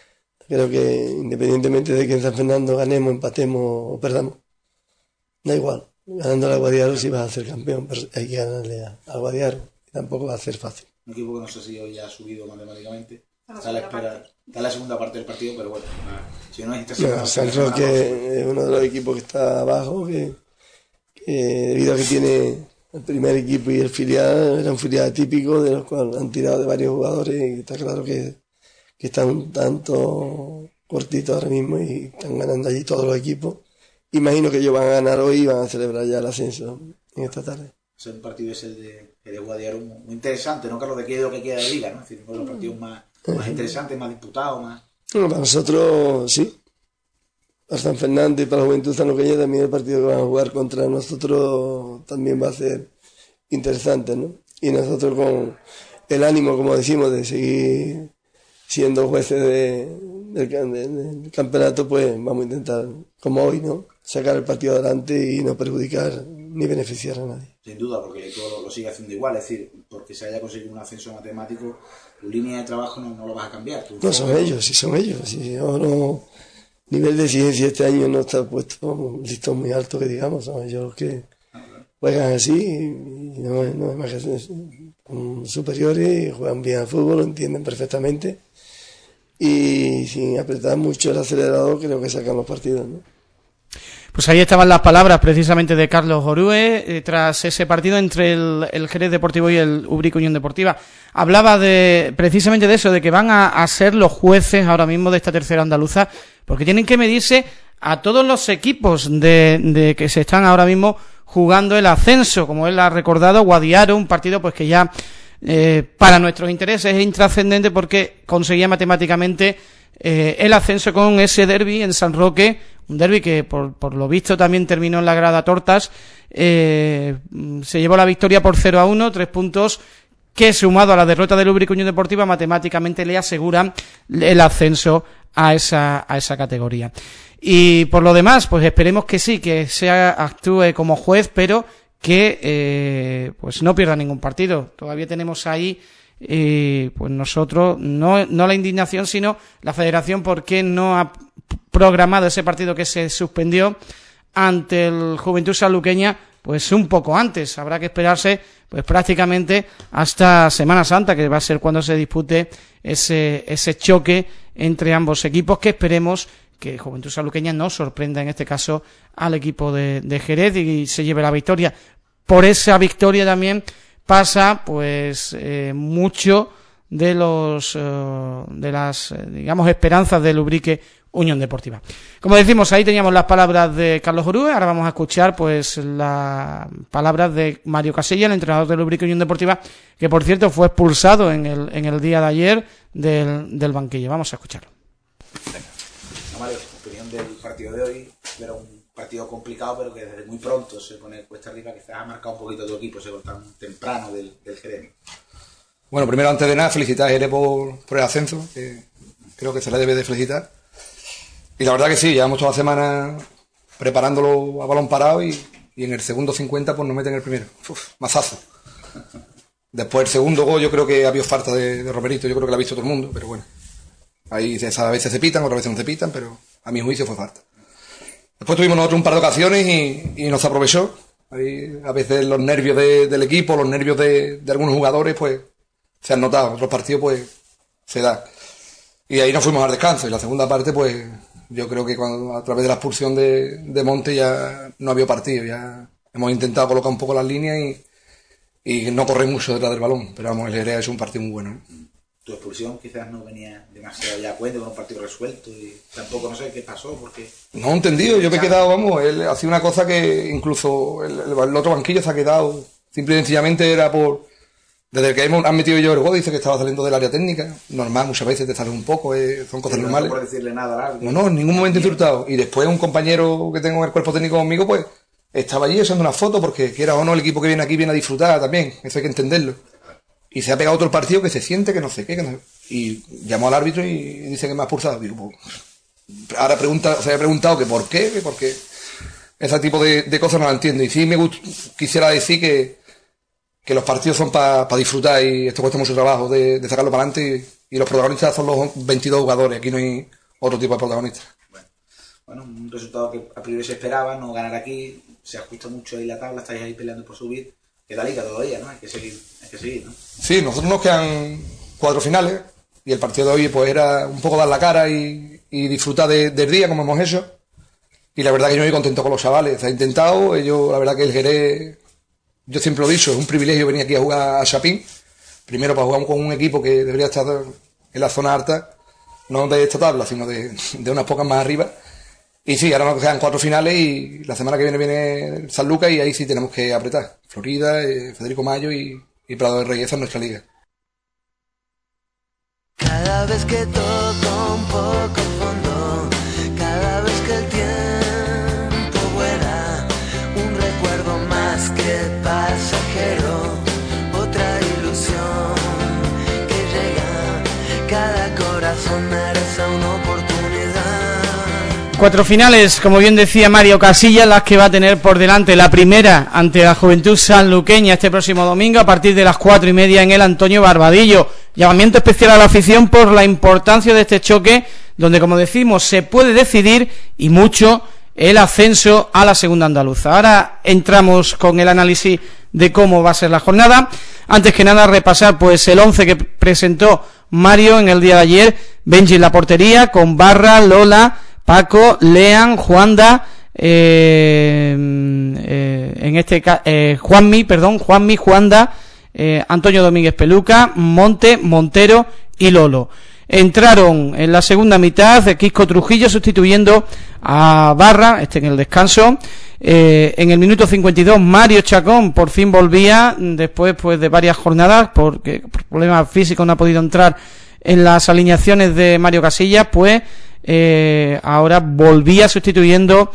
Creo que independientemente de que en San Fernando ganemos, empatemos o perdamos, da igual. Ganando al Guadiaro sí vas a ser campeón, pero hay que ganarle al Guadiaro. Tampoco va a ser fácil. Un equipo que no sé si hoy ya ha subido matemáticamente. Está a la espera, está en la segunda parte del partido, pero bueno, si no es esta segunda no, San Roque es uno de los equipos que está abajo, que, que debido a que tiene el primer equipo y el filial, era un filial típico de los cuales han tirado de varios jugadores y está claro que, que están un tanto cortitos ahora mismo y están ganando allí todos los equipos. Imagino que ellos van a ganar hoy y van a celebrar ya el ascenso en esta tarde. Es un partido es el de, el de Guadiaro muy interesante, ¿no, Carlos? De qué es lo que queda de liga, ¿no? Es decir, uno de los partidos más, más interesantes, más disputados, más... Bueno, para nosotros, sí. Para San Fernando y para la Juventud Sanluqueña también el partido que van a jugar contra nosotros también va a ser interesante, ¿no? Y nosotros con el ánimo, como decimos, de seguir siendo jueces de, del, del campeonato, pues vamos a intentar, como hoy, ¿no? Sacar el partido adelante y no perjudicar ni beneficiar a nadie. Sin duda, porque todo lo, lo sigue haciendo igual, es decir, porque se haya conseguido un ascenso matemático, tu línea de trabajo no, no lo vas a cambiar. Tu no, son no... ellos, sí son ellos. Sí, yo no, nivel de exigencia este año no está puesto un listón muy alto, que digamos, son ellos los que ah, claro. juegan así y no, no es más que son superiores y juegan bien al fútbol, lo entienden perfectamente y sin apretar mucho el acelerador creo que sacan los partidos, ¿no? Pues ahí estaban las palabras precisamente de Carlos Orue eh, tras ese partido entre el, el Jerez Deportivo y el Ubrique Unión Deportiva. Hablaba de precisamente de eso, de que van a, a ser los jueces ahora mismo de esta tercera andaluza, porque tienen que medirse a todos los equipos de, de que se están ahora mismo jugando el ascenso, como él ha recordado, Guadiaro, un partido pues que ya eh, para nuestros intereses es intrascendente porque conseguía matemáticamente eh, el ascenso con ese derbi en San Roque, un derbi que por, por lo visto también terminó en la grada Tortas, eh, se llevó la victoria por cero a uno, tres puntos que sumado a la derrota del Ubrique Unión Deportiva matemáticamente le aseguran el ascenso a esa, a esa categoría. Y por lo demás, pues esperemos que sí, que sea actúe como juez, pero que eh, pues no pierda ningún partido. Todavía tenemos ahí eh, pues nosotros, no, no la indignación, sino la federación, porque no ha programado ese partido que se suspendió ante el Juventud Sanluqueña pues un poco antes. Habrá que esperarse pues prácticamente hasta Semana Santa, que va a ser cuando se dispute ese ese choque entre ambos equipos, que esperemos que Juventud Sanluqueña no sorprenda en este caso al equipo de, de Jerez y se lleve la victoria. Por esa victoria también pasa pues eh, mucho de los uh, de las eh, digamos esperanzas del Ubrique Unión Deportiva. Como decimos, ahí teníamos las palabras de Carlos Orue, ahora vamos a escuchar pues las palabras de Mario Casella, el entrenador del Ubrique Unión Deportiva, que por cierto fue expulsado en el en el día de ayer del, del banquillo. Vamos a escucharlo. Venga. No, Mario, opinión del partido de hoy. Era un partido complicado, pero que desde muy pronto se pone cuesta arriba, quizás ha marcado un poquito tu equipo, ese gol tan temprano del, del Jerez. Bueno, primero, antes de nada, felicitar a Jerez por, por el ascenso, que creo que se le debe de felicitar. Y la verdad que sí, llevamos toda la semana preparándolo a balón parado y, y en el segundo cincuenta pues nos meten el primero. Uf, mazazo. Después el segundo gol yo creo que ha habido falta de, de Romerito, yo creo que lo ha visto todo el mundo, pero bueno. Ahí a veces se pitan, otras veces no se pitan, pero a mi juicio fue falta. Después tuvimos nosotros un par de ocasiones y, y nos aprovechó. Ahí, a veces los nervios de, del equipo, los nervios de, de algunos jugadores, pues se han notado. Otros partidos, pues se da. Y ahí nos fuimos al descanso. Y la segunda parte, pues yo creo que cuando a través de la expulsión de, de Monte ya no había partido. Ya hemos intentado colocar un poco las líneas y, y no correr mucho detrás del balón. Pero vamos, el Jerez es un partido muy bueno, ¿eh? Tu expulsión quizás no venía demasiado ya a cuenta con un partido resuelto y tampoco no sé qué pasó porque... No he entendido, yo me he quedado, vamos, él hacía una cosa que incluso el, el, el otro banquillo se ha quedado, simple y sencillamente era por... Desde que hemos han metido yo el gol, dice que estaba saliendo del área técnica, normal, muchas veces te sale un poco, eh, son cosas sí, normales. No por decirle nada al árbitro. No, no, en ningún momento insultado. Y después un compañero que tengo en el cuerpo técnico conmigo, pues, estaba allí haciendo una foto porque quiera o no el equipo que viene aquí viene a disfrutar también, eso hay que entenderlo. Y se ha pegado otro partido que se siente que no sé qué, que no sé. Y llamó al árbitro y dice que me ha expulsado. Digo, pues, ahora pregunta, se ha preguntado que por qué, que porque ese tipo de, de cosas no la entiendo. Y sí me gust, quisiera decir que, que los partidos son para pa disfrutar y esto cuesta mucho trabajo de, de sacarlo para adelante y, y los protagonistas son los veintidós jugadores. Aquí no hay otro tipo de protagonistas. Bueno, bueno, un resultado que a priori se esperaba, no ganar aquí, se ajusta mucho ahí la tabla, estáis ahí peleando por subir, queda liga todavía, ¿no? Hay que seguir, hay que seguir, ¿no? Sí, nosotros nos quedan cuatro finales y el partido de hoy pues era un poco dar la cara y, y disfrutar de, del día como hemos hecho. Y la verdad que yo me voy contento con los chavales. Se ha intentado, ellos, la verdad que el Jerez, yo siempre lo he dicho, es un privilegio venir aquí a jugar a Chapín. Primero para jugar con un equipo que debería estar en la zona alta, no de esta tabla, sino de, de unas pocas más arriba. Y sí, ahora nos quedan cuatro finales y la semana que viene viene San Lucas y ahí sí tenemos que apretar. Florida, eh, Federico Mayo y, y Prado de Reyes en nuestra liga. Cada vez que toco un poco fondo, cada vez que el tiempo vuela, un recuerdo más que pasajero, otra ilusión que llega, cada corazón merece una oportunidad. Cuatro finales, como bien decía Mario Casillas, las que va a tener por delante. La primera ante la Juventud Sanluqueña este próximo domingo a partir de las cuatro y media en el Antonio Barbadillo. Llamamiento especial a la afición por la importancia de este choque, donde, como decimos, se puede decidir y mucho el ascenso a la segunda andaluza. Ahora entramos con el análisis de cómo va a ser la jornada. Antes que nada, repasar pues el once que presentó Mario en el día de ayer. Benji en la portería, con Barra, Lola, Paco, Lean, Juanda, eh, eh, en este caso, eh, Juanmi, perdón, Juanmi, Juanda, eh, Antonio Domínguez Peluca, Monte, Montero y Lolo. Entraron en la segunda mitad de Quisco Trujillo sustituyendo a Barra, este en el descanso. Eh, en el minuto cincuenta y dos Mario Chacón por fin volvía después pues de varias jornadas porque por problemas físicos no ha podido entrar en las alineaciones de Mario Casillas, pues eh, ahora volvía sustituyendo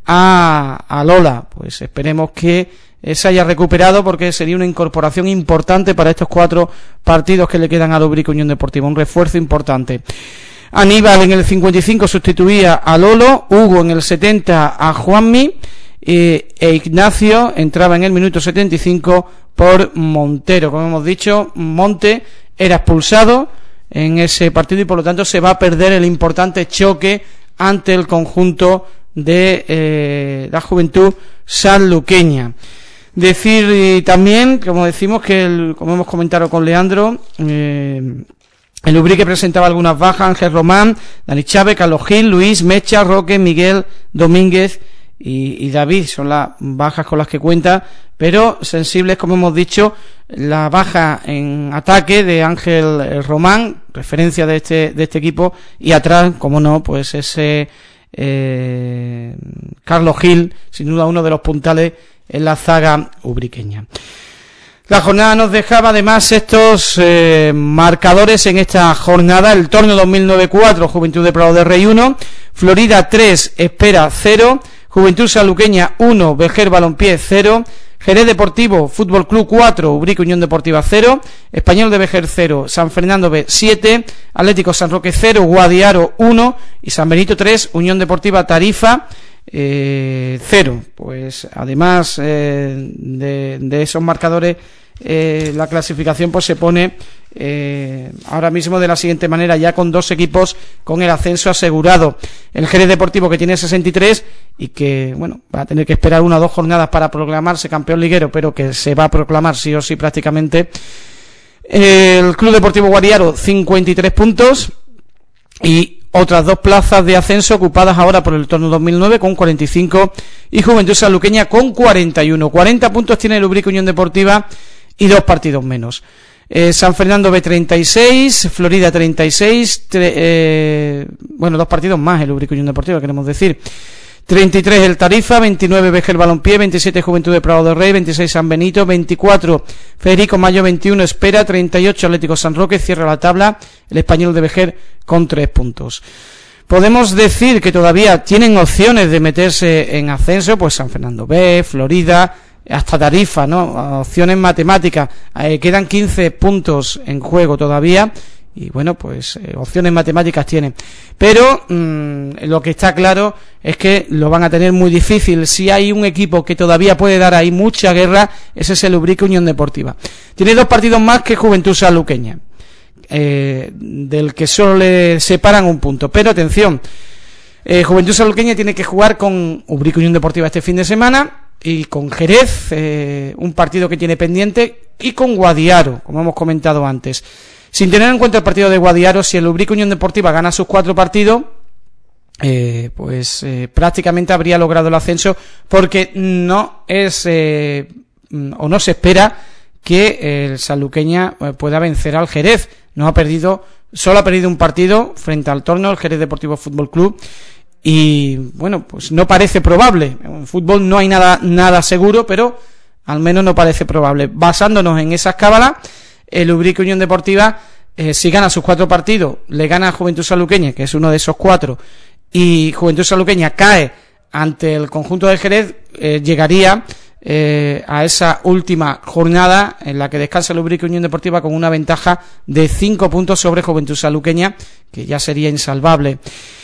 a, a Lola. Pues esperemos que se haya recuperado porque sería una incorporación importante para estos cuatro partidos que le quedan a Lubrica Unión Deportiva, un refuerzo importante. Aníbal en el cincuenta y cinco sustituía a Lolo, Hugo en el setenta a Juanmi eh, e Ignacio entraba en el minuto setenta y cinco por Montero. Como hemos dicho, Monte era expulsado en ese partido y por lo tanto se va a perder el importante choque ante el conjunto de eh, la Juventud Sanluqueña. Decir y también, como decimos, que el, como hemos comentado con Leandro, eh, el Ubrique presentaba algunas bajas: Ángel Román, Dani Chávez, Carlos Gil, Luis, Mecha, Roque, Miguel, Domínguez y, y David. Son las bajas con las que cuenta, pero sensibles, como hemos dicho, la baja en ataque de Ángel Román, referencia de este, de este equipo, y atrás, como no, pues ese eh, Carlos Gil, sin duda uno de los puntales en la zaga ubriqueña. La jornada nos dejaba además estos eh, marcadores en esta jornada: el torneo dos mil nueve cuatro, Juventud de Prado de Rey uno, Florida tres, Espera cero, Juventud Sanluqueña uno, Vejer Balompié cero, Jerez Deportivo Fútbol Club cuatro, Ubrique Unión Deportiva cero, Español de Vejer cero, San Fernando B siete, Atlético San Roque cero, Guadiaro uno y San Benito tres, Unión Deportiva Tarifa Eh, cero. Pues además eh, de, de esos marcadores, eh, la clasificación pues se pone eh, ahora mismo de la siguiente manera, ya con dos equipos con el ascenso asegurado: el Jerez Deportivo, que tiene sesenta y tres y que bueno va a tener que esperar una o dos jornadas para proclamarse campeón liguero, pero que se va a proclamar sí o sí prácticamente. El Club Deportivo Guadiaro, cincuenta y tres puntos, y otras dos plazas de ascenso ocupadas ahora por el torneo dos mil nueve con cuarenta y cinco y Juventud Sanluqueña con cuarenta y uno. cuarenta puntos tiene el Ubrique Unión Deportiva y dos partidos menos. Eh, San Fernando B treinta y seis, Florida treinta y seis, tre, eh, bueno, dos partidos más el Ubrique Unión Deportiva, queremos decir. treinta y tres el Tarifa, veintinueve Vejer Balompié, veintisiete Juventud de Prado de Rey, veintiséis San Benito, veinticuatro Federico Mayo, veintiuno Espera, treinta y ocho Atlético San Roque, cierra la tabla el Español de Vejer con tres puntos. Podemos decir que todavía tienen opciones de meterse en ascenso, pues San Fernando B, Florida, hasta Tarifa, ¿no? Opciones matemáticas. Eh, quedan quince puntos en juego todavía. Y bueno, pues eh, opciones matemáticas tienen, pero mmm, lo que está claro es que lo van a tener muy difícil. Si hay un equipo que todavía puede dar ahí mucha guerra, ese es el Ubrique Unión Deportiva. Tiene dos partidos más que Juventud Sanluqueña. eh, del que solo le separan un punto. Pero atención, eh, Juventud Sanluqueña tiene que jugar con Ubrique Unión Deportiva este fin de semana y con Jerez, eh, un partido que tiene pendiente, y con Guadiaro, como hemos comentado antes. Sin tener en cuenta el partido de Guadiaro, si el Ubrique Unión Deportiva gana sus cuatro partidos, eh, pues eh, prácticamente habría logrado el ascenso, porque no es eh, o no se espera que el Sanluqueña pueda vencer al Jerez. No ha perdido, solo ha perdido un partido frente al Torno, el Jerez Deportivo Fútbol Club, y bueno, pues no parece probable. En fútbol no hay nada nada seguro, pero al menos no parece probable. Basándonos en esas cábalas, el Ubrique Unión Deportiva, eh, si gana sus cuatro partidos, le gana a Juventud Sanluqueña, que es uno de esos cuatro, y Juventud Sanluqueña cae ante el conjunto del Jerez, eh, llegaría eh, a esa última jornada en la que descansa el Ubrique Unión Deportiva con una ventaja de cinco puntos sobre Juventud Sanluqueña, que ya sería insalvable.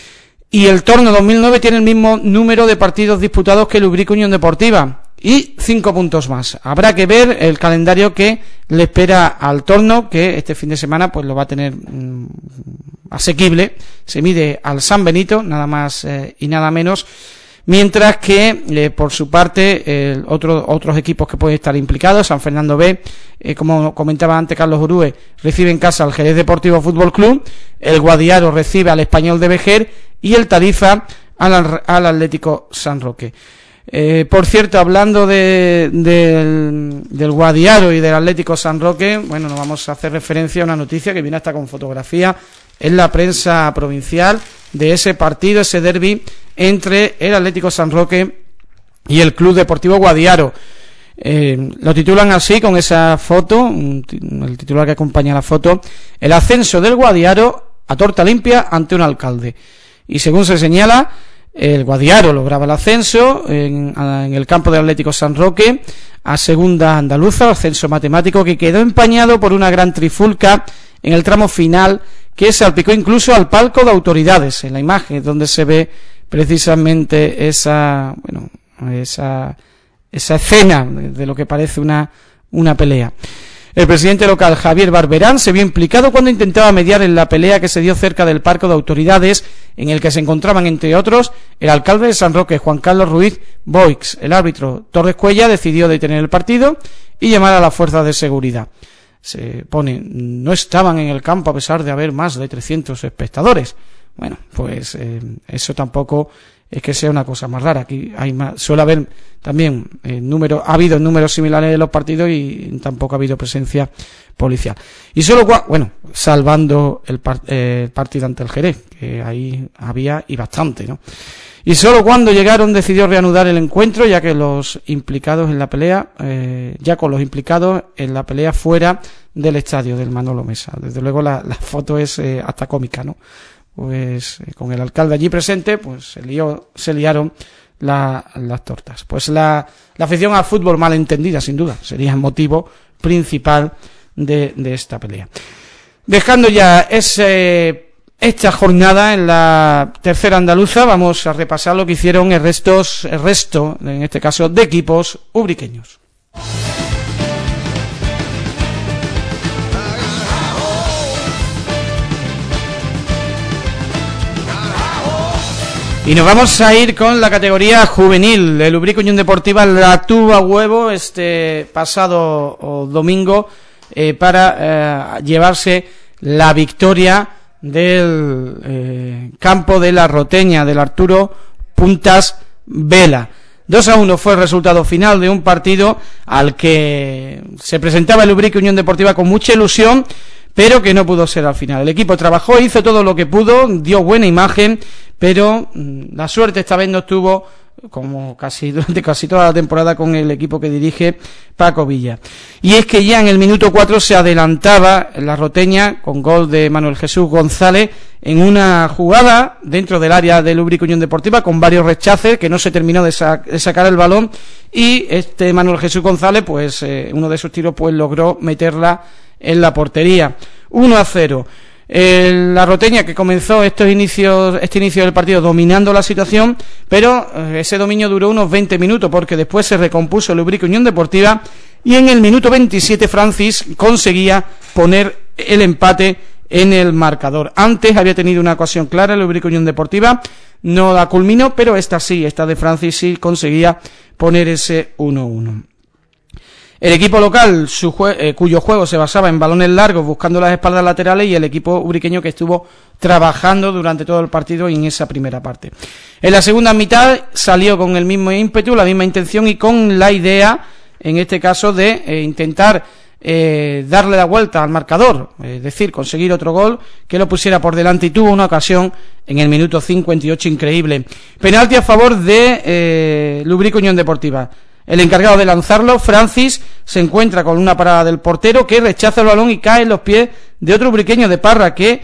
Y el Torno dos mil nueve tiene el mismo número de partidos disputados que el Ubrique Unión Deportiva, y cinco puntos más. Habrá que ver el calendario que le espera al Torno, que este fin de semana pues lo va a tener mmm, asequible. Se mide al San Benito, nada más eh, y nada menos. Mientras que, eh, por su parte, eh, otro, otros equipos que pueden estar implicados, San Fernando B, eh, como comentaba antes Carlos Orue, recibe en casa al Jerez Deportivo Fútbol Club, el Guadiaro recibe al Español de Vejer y el Tarifa al, al Atlético San Roque. Eh, por cierto, hablando de, de, del Guadiaro y del Atlético San Roque, bueno, nos vamos a hacer referencia a una noticia que viene hasta con fotografía en la prensa provincial de ese partido, ese derbi entre el Atlético San Roque y el Club Deportivo Guadiaro. Eh, lo titulan así, con esa foto, el titular que acompaña la foto: el ascenso del Guadiaro a torta limpia ante un alcalde. Y según se señala, el Guadiaro lograba el ascenso en, en el campo del Atlético San Roque a segunda andaluza, ascenso matemático que quedó empañado por una gran trifulca en el tramo final, que salpicó incluso al palco de autoridades. En la imagen donde se ve precisamente esa, bueno, esa, esa escena de, de lo que parece una, una pelea. El presidente local, Javier Barberán, se vio implicado cuando intentaba mediar en la pelea que se dio cerca del palco de autoridades, en el que se encontraban, entre otros, el alcalde de San Roque, Juan Carlos Ruiz Boix. El árbitro Torres Cuella decidió detener el partido y llamar a las fuerzas de seguridad. Se pone, no estaban en el campo a pesar de haber más de trescientos espectadores. Bueno, pues eh, eso tampoco es que sea una cosa más rara. Aquí hay más, suele haber también eh, número, ha habido números similares en los partidos y tampoco ha habido presencia policial. Y solo, bueno, salvando el, par, eh, el partido ante el Jerez, que ahí había y bastante, ¿no? Y solo cuando llegaron decidió reanudar el encuentro, ya que los implicados en la pelea, eh, ya con los implicados en la pelea fuera del estadio del Manolo Mesa. Desde luego la, la foto es eh, hasta cómica, ¿no? Pues eh, con el alcalde allí presente, pues se lió, se liaron la, las tortas. Pues la, la afición al fútbol mal entendida, sin duda, sería el motivo principal de, de esta pelea. Dejando ya ese... esta jornada en la tercera andaluza, vamos a repasar lo que hicieron el, restos, el resto, en este caso, de equipos ubriqueños. Y nos vamos a ir con la categoría juvenil. El Ubrique Unión Deportiva la tuvo a huevo este pasado domingo eh, para eh, llevarse la victoria del eh, campo de la Roteña, del Arturo Puntas Vela. dos a uno fue el resultado final de un partido al que se presentaba el Ubrique Unión Deportiva con mucha ilusión, pero que no pudo ser al final. El equipo trabajó, hizo todo lo que pudo, dio buena imagen, pero mmm, la suerte esta vez no estuvo, como casi durante casi toda la temporada, con el equipo que dirige Paco Villa. Y es que ya en el minuto cuatro se adelantaba la Roteña con gol de Manuel Jesús González en una jugada dentro del área del Ubrique Unión Deportiva con varios rechaces que no se terminó de, sa- de sacar el balón, y este Manuel Jesús González, pues eh, uno de sus tiros pues logró meterla en la portería. uno a cero. Eh, la Roteña, que comenzó estos inicios, este inicio del partido dominando la situación, pero eh, ese dominio duró unos veinte minutos, porque después se recompuso el Ubrique Unión Deportiva y en el minuto veintisiete Francis conseguía poner el empate en el marcador. Antes había tenido una ocasión clara el Ubrique Unión Deportiva, no la culminó, pero esta sí, esta de Francis sí conseguía poner ese uno uno. El equipo local, su jue- eh, cuyo juego se basaba en balones largos buscando las espaldas laterales, y el equipo ubriqueño que estuvo trabajando durante todo el partido y en esa primera parte. En la segunda mitad salió con el mismo ímpetu, la misma intención y con la idea, en este caso, de eh, intentar eh, darle la vuelta al marcador, es decir, conseguir otro gol que lo pusiera por delante, y tuvo una ocasión en el minuto cincuenta y ocho increíble. Penalti a favor de eh, Ubrique Unión Deportiva. El encargado de lanzarlo, Francis, se encuentra con una parada del portero que rechaza el balón y cae en los pies de otro ubriqueño, de Parra, que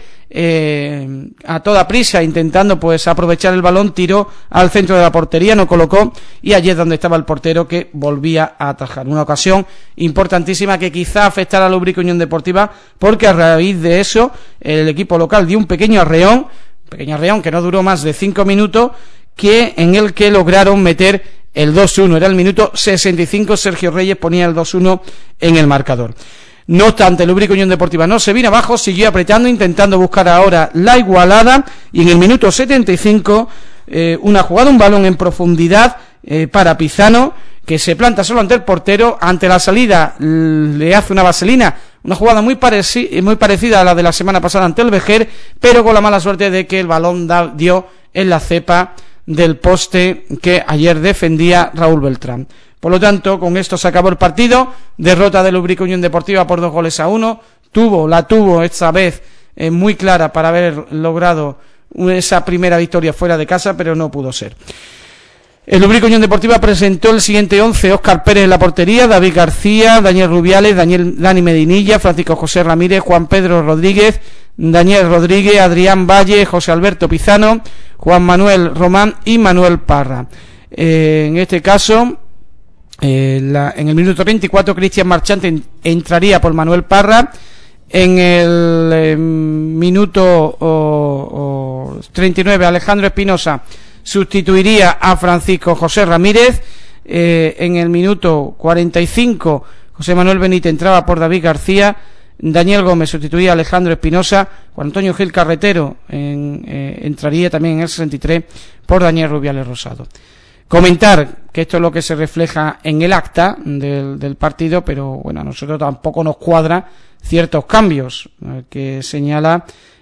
eh, a toda prisa, intentando pues aprovechar el balón, tiró al centro de la portería, no colocó, y allí es donde estaba el portero, que volvía a atajar. Una ocasión importantísima que quizá afectara a la Ubrique Unión Deportiva, porque a raíz de eso el equipo local dio un pequeño arreón, un pequeño arreón que no duró más de cinco minutos, que en el que lograron meter el dos uno. Era el minuto sesenta y cinco, Sergio Reyes ponía el dos uno en el marcador. No obstante, el Ubrique Unión Deportiva no se vino abajo, siguió apretando, intentando buscar ahora la igualada, y en el minuto setenta y cinco eh, una jugada, un balón en profundidad eh, para Pizano, que se planta solo ante el portero, ante la salida le hace una vaselina, una jugada muy, pareci- muy parecida a la de la semana pasada ante el Vejer, pero con la mala suerte de que el balón da- dio en la cepa del poste que ayer defendía Raúl Beltrán. Por lo tanto, con esto se acabó el partido, derrota del Ubrique Unión Deportiva por dos goles a uno, tuvo, la tuvo esta vez eh, muy clara para haber logrado esa primera victoria fuera de casa, pero no pudo ser. El Ubrique Unión Deportiva presentó el siguiente once: Óscar Pérez en la portería, David García, Daniel Rubiales, Daniel Dani Medinilla, Francisco José Ramírez, Juan Pedro Rodríguez, Daniel Rodríguez, Adrián Valle, José Alberto Pizano, Juan Manuel Román y Manuel Parra. Eh, en este caso, eh, la, en el minuto treinta y cuatro, Cristian Marchante en, entraría por Manuel Parra. En el eh, minuto oh, oh, treinta y nueve, Alejandro Espinosa sustituiría a Francisco José Ramírez. Eh, en el minuto cuarenta y cinco, José Manuel Benítez entraba por David García. Daniel Gómez sustituía a Alejandro Espinosa. Juan Antonio Gil Carretero en, eh, entraría también en el sesenta y tres por Daniel Rubiales Rosado. Comentar que esto es lo que se refleja en el acta del, del partido, pero bueno, a nosotros tampoco nos cuadra ciertos cambios eh, que señala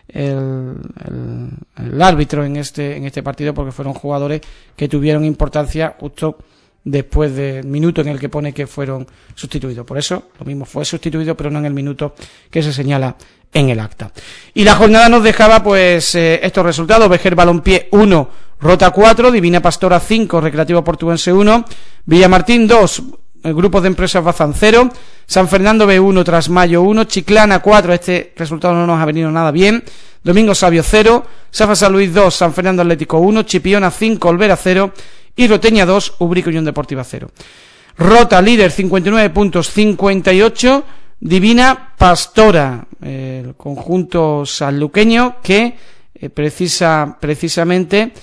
el, el, el árbitro en este, en este partido, porque fueron jugadores que tuvieron importancia justo después del minuto en el que pone que fueron sustituidos. Por eso, lo mismo, fue sustituido, pero no en el minuto que se señala en el acta. Y la jornada nos dejaba pues eh, estos resultados: Vejer Balompié uno, Rota cuatro, Divina Pastora cinco, Recreativo Portuense uno, Villamartín dos, Grupos de Empresas Bazán cero, San Fernando B uno, Trasmayo uno, Chiclana cuatro, este resultado no nos ha venido nada bien, Domingo Sabio cero, Safa San Luis dos, San Fernando Atlético uno, Chipiona cinco, Olvera cero y Roteña dos, Ubrique Unión Deportiva cero. Rota líder, cincuenta y nueve puntos, cincuenta y ocho, Divina Pastora, eh, el conjunto sanluqueño que eh, precisa precisamente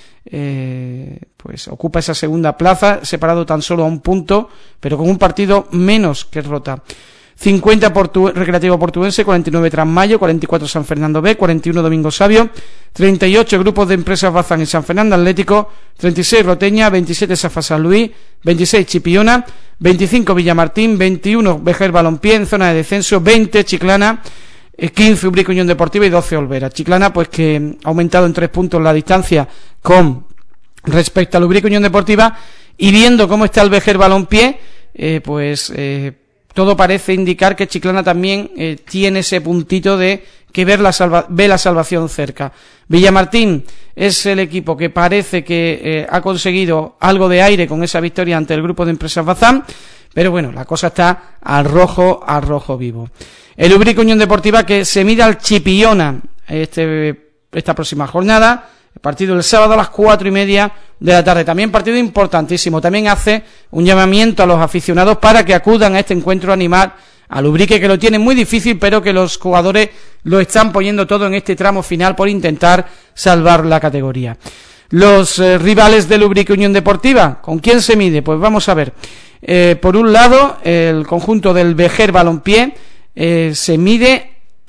eh, pues ocupa esa segunda plaza, separado tan solo a un punto, pero con un partido menos que Rota. cincuenta Portu Recreativo Portuense, cuarenta y nueve Trasmayo, cuarenta y cuatro San Fernando B, cuarenta y uno Domingo Sabio, treinta y ocho Grupos de Empresas Bazán y San Fernando Atlético, treinta y seis Roteña, veintisiete Safa San Luis, veintiséis Chipiona, veinticinco Villamartín, veintiuno Vejer Balompié en zona de descenso, veinte Chiclana, quince Ubrique Unión Deportiva y doce Olvera. Chiclana pues que ha aumentado en tres puntos la distancia con respecto al Ubrique Unión Deportiva, y viendo cómo está el Vejer Balompié, eh, pues eh, todo parece indicar que Chiclana también eh, tiene ese puntito de que ver la salva ve la salvación cerca. Villamartín es el equipo que parece que eh, ha conseguido algo de aire con esa victoria ante el Grupo de Empresas Bazán, pero bueno, la cosa está al rojo, al rojo vivo. El Ubrique Unión Deportiva que se mide al Chipiona este, esta próxima jornada, el partido el sábado a las cuatro y media de la tarde, también partido importantísimo. También hace un llamamiento a los aficionados para que acudan a este encuentro a animar al Ubrique, que lo tiene muy difícil, pero que los jugadores lo están poniendo todo en este tramo final por intentar salvar la categoría. Los eh, rivales del Ubrique Unión Deportiva, ¿con quién se mide? Pues vamos a ver. Eh, por un lado, el conjunto del Vejer Balompié eh, se mide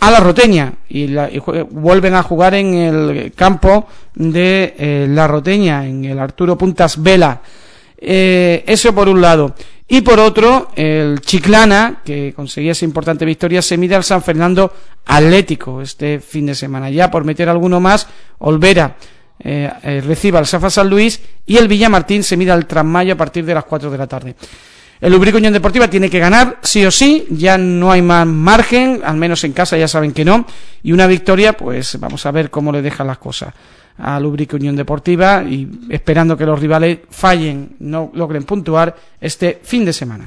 a la Roteña y, la, y jue, vuelven a jugar en el campo de eh, la Roteña, en el Arturo Puntas Vela. Eh, eso por un lado. Y por otro, el Chiclana, que conseguía esa importante victoria, se mide al San Fernando Atlético este fin de semana. Ya por meter alguno más, Olvera eh, eh, recibe al Safa San Luis y el Villamartín se mide al Trasmayo a partir de las cuatro de la tarde. El Ubrique Unión Deportiva tiene que ganar, sí o sí, ya no hay más margen, al menos en casa ya saben que no, y una victoria, pues vamos a ver cómo le dejan las cosas al Ubrique Unión Deportiva, y esperando que los rivales fallen, no logren puntuar este fin de semana.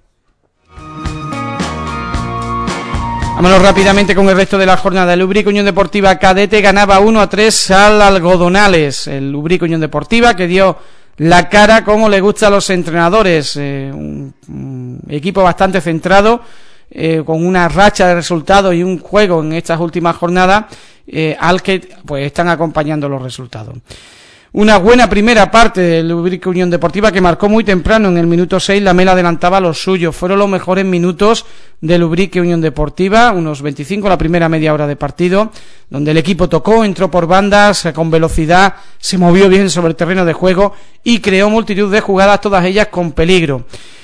Vámonos rápidamente con el resto de la jornada. El Ubrique Unión Deportiva Cadete ganaba uno a tres al Algodonales. El Ubrique Unión Deportiva que dio la cara como le gusta a los entrenadores, eh, un, un equipo bastante centrado, eh, con una racha de resultados y un juego en estas últimas jornadas eh, al que pues están acompañando los resultados. Una buena primera parte del Ubrique Unión Deportiva que marcó muy temprano en el minuto seis, la Mela adelantaba a los suyos, fueron los mejores minutos del Ubrique Unión Deportiva, unos veinticinco la primera media hora de partido, donde el equipo tocó, entró por bandas, con velocidad, se movió bien sobre el terreno de juego y creó multitud de jugadas, todas ellas con peligro.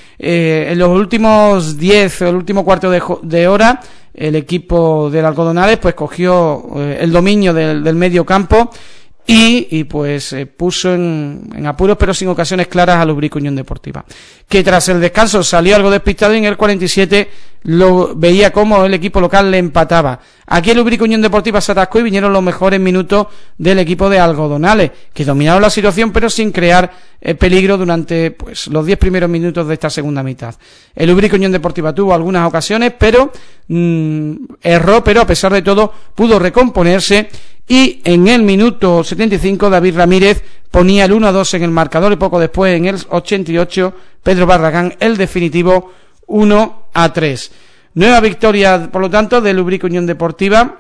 Eh, en los últimos diez, el último cuarto de, de hora, el equipo del Algodonales pues cogió eh, el dominio del, del medio campo, Y, y pues eh, puso en, en apuros pero sin ocasiones claras al Ubrique Unión Deportiva, que tras el descanso salió algo despistado y en el cuarenta y siete lo veía como el equipo local le empataba. Aquí el Ubrique Unión Deportiva se atascó y vinieron los mejores minutos del equipo de Algodonales, que dominaron la situación pero sin crear eh, peligro durante pues los diez primeros minutos de esta segunda mitad. El Ubrique Unión Deportiva tuvo algunas ocasiones pero mmm, erró, pero a pesar de todo pudo recomponerse. Y en el minuto setenta y cinco David Ramírez ponía el uno a dos en el marcador y poco después en el ochenta y ocho Pedro Barragán el definitivo uno a tres. Nueva victoria por lo tanto del Ubrique Unión Deportiva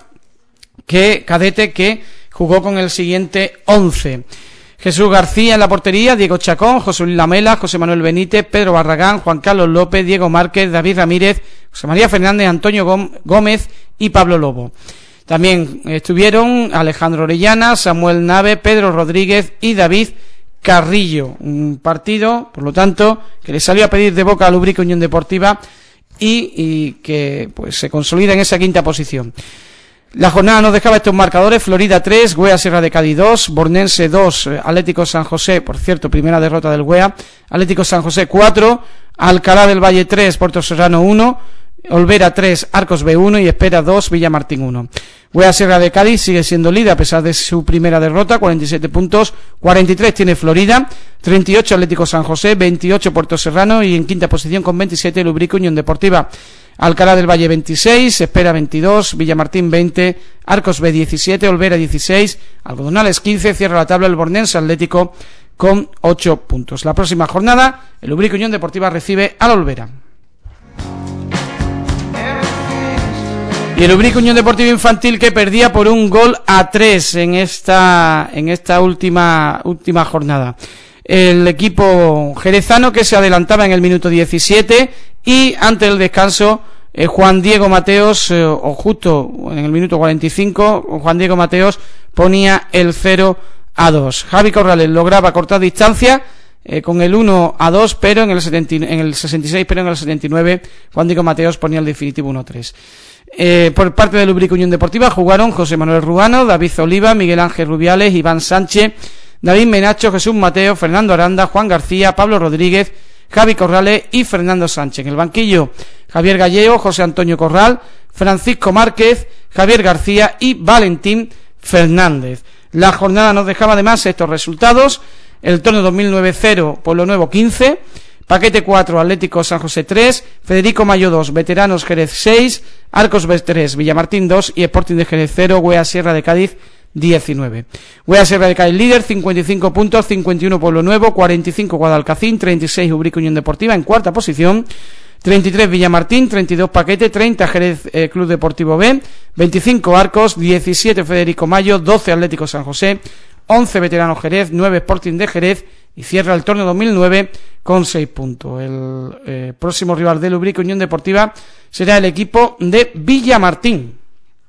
que Cadete, que jugó con el siguiente once: Jesús García en la portería, Diego Chacón, José Luis Lamela, José Manuel Benítez, Pedro Barragán, Juan Carlos López, Diego Márquez, David Ramírez, José María Fernández, Antonio Gómez y Pablo Lobo. También estuvieron Alejandro Orellana, Samuel Nave, Pedro Rodríguez y David Carrillo. Un partido, por lo tanto, que le salió a pedir de boca al Ubrique Unión Deportiva y, y que pues se consolida en esa quinta posición. La jornada nos dejaba estos marcadores: Florida tres, Güea Sierra de Cádiz dos, Bornense dos, Atlético San José, por cierto, primera derrota del Güea, Atlético San José cuatro, Alcalá del Valle tres, Puerto Serrano uno, Olvera tres, Arcos B uno y Espera dos, Villamartín uno. Güea Sierra de Cádiz sigue siendo líder a pesar de su primera derrota, cuarenta y siete puntos, cuarenta y tres tiene Florida, treinta y ocho Atlético San José, veintiocho Puerto Serrano y en quinta posición con veintisiete el Ubrique Unión Deportiva. Alcalá del Valle veintiséis, Espera veintidós, Villamartín veinte, Arcos B diecisiete, Olvera dieciséis, Algodonales quince, cierra la tabla el Bornense Atlético con ocho puntos. La próxima jornada el Ubrique Unión Deportiva recibe al Olvera. Y el Ubrique Unión Deportiva Infantil que perdía por un gol a tres en esta en esta última última jornada. El equipo jerezano que se adelantaba en el minuto diecisiete y ante el descanso eh, Juan Diego Mateos, eh, o justo en el minuto cuarenta y cinco, Juan Diego Mateos ponía el cero a dos. Javi Corrales lograba cortar distancia eh, con el uno a dos, pero en el, setenta, en el sesenta y seis, pero en el setenta y nueve Juan Diego Mateos ponía el definitivo uno a tres. Eh, por parte del Ubrique Unión Deportiva jugaron José Manuel Ruano, David Oliva, Miguel Ángel Rubiales, Iván Sánchez, David Menacho, Jesús Mateo, Fernando Aranda, Juan García, Pablo Rodríguez, Javi Corrales y Fernando Sánchez. En el banquillo Javier Gallego, José Antonio Corral, Francisco Márquez, Javier García y Valentín Fernández. La jornada nos dejaba además estos resultados: el torneo dos mil nueve cero, Pueblo Nuevo quince, Paquete cuatro, Atlético San José tres, Federico Mayo dos, Veteranos Jerez seis, Arcos B tres, Villamartín dos y Sporting de Jerez cero, Güea Sierra de Cádiz diecinueve. Güea Sierra de Cádiz líder, cincuenta y cinco puntos, cincuenta y uno Pueblo Nuevo, cuarenta y cinco Guadalcacín, treinta y seis Ubrique Unión Deportiva en cuarta posición, treinta y tres Villamartín, treinta y dos Paquete, treinta Jerez eh, Club Deportivo B, veinticinco Arcos, diecisiete Federico Mayo, doce Atlético San José, once Veteranos Jerez, nueve Sporting de Jerez y cierra el torneo dos mil nueve con seis puntos. El eh, próximo rival del Ubrique Unión Deportiva será el equipo de Villamartín.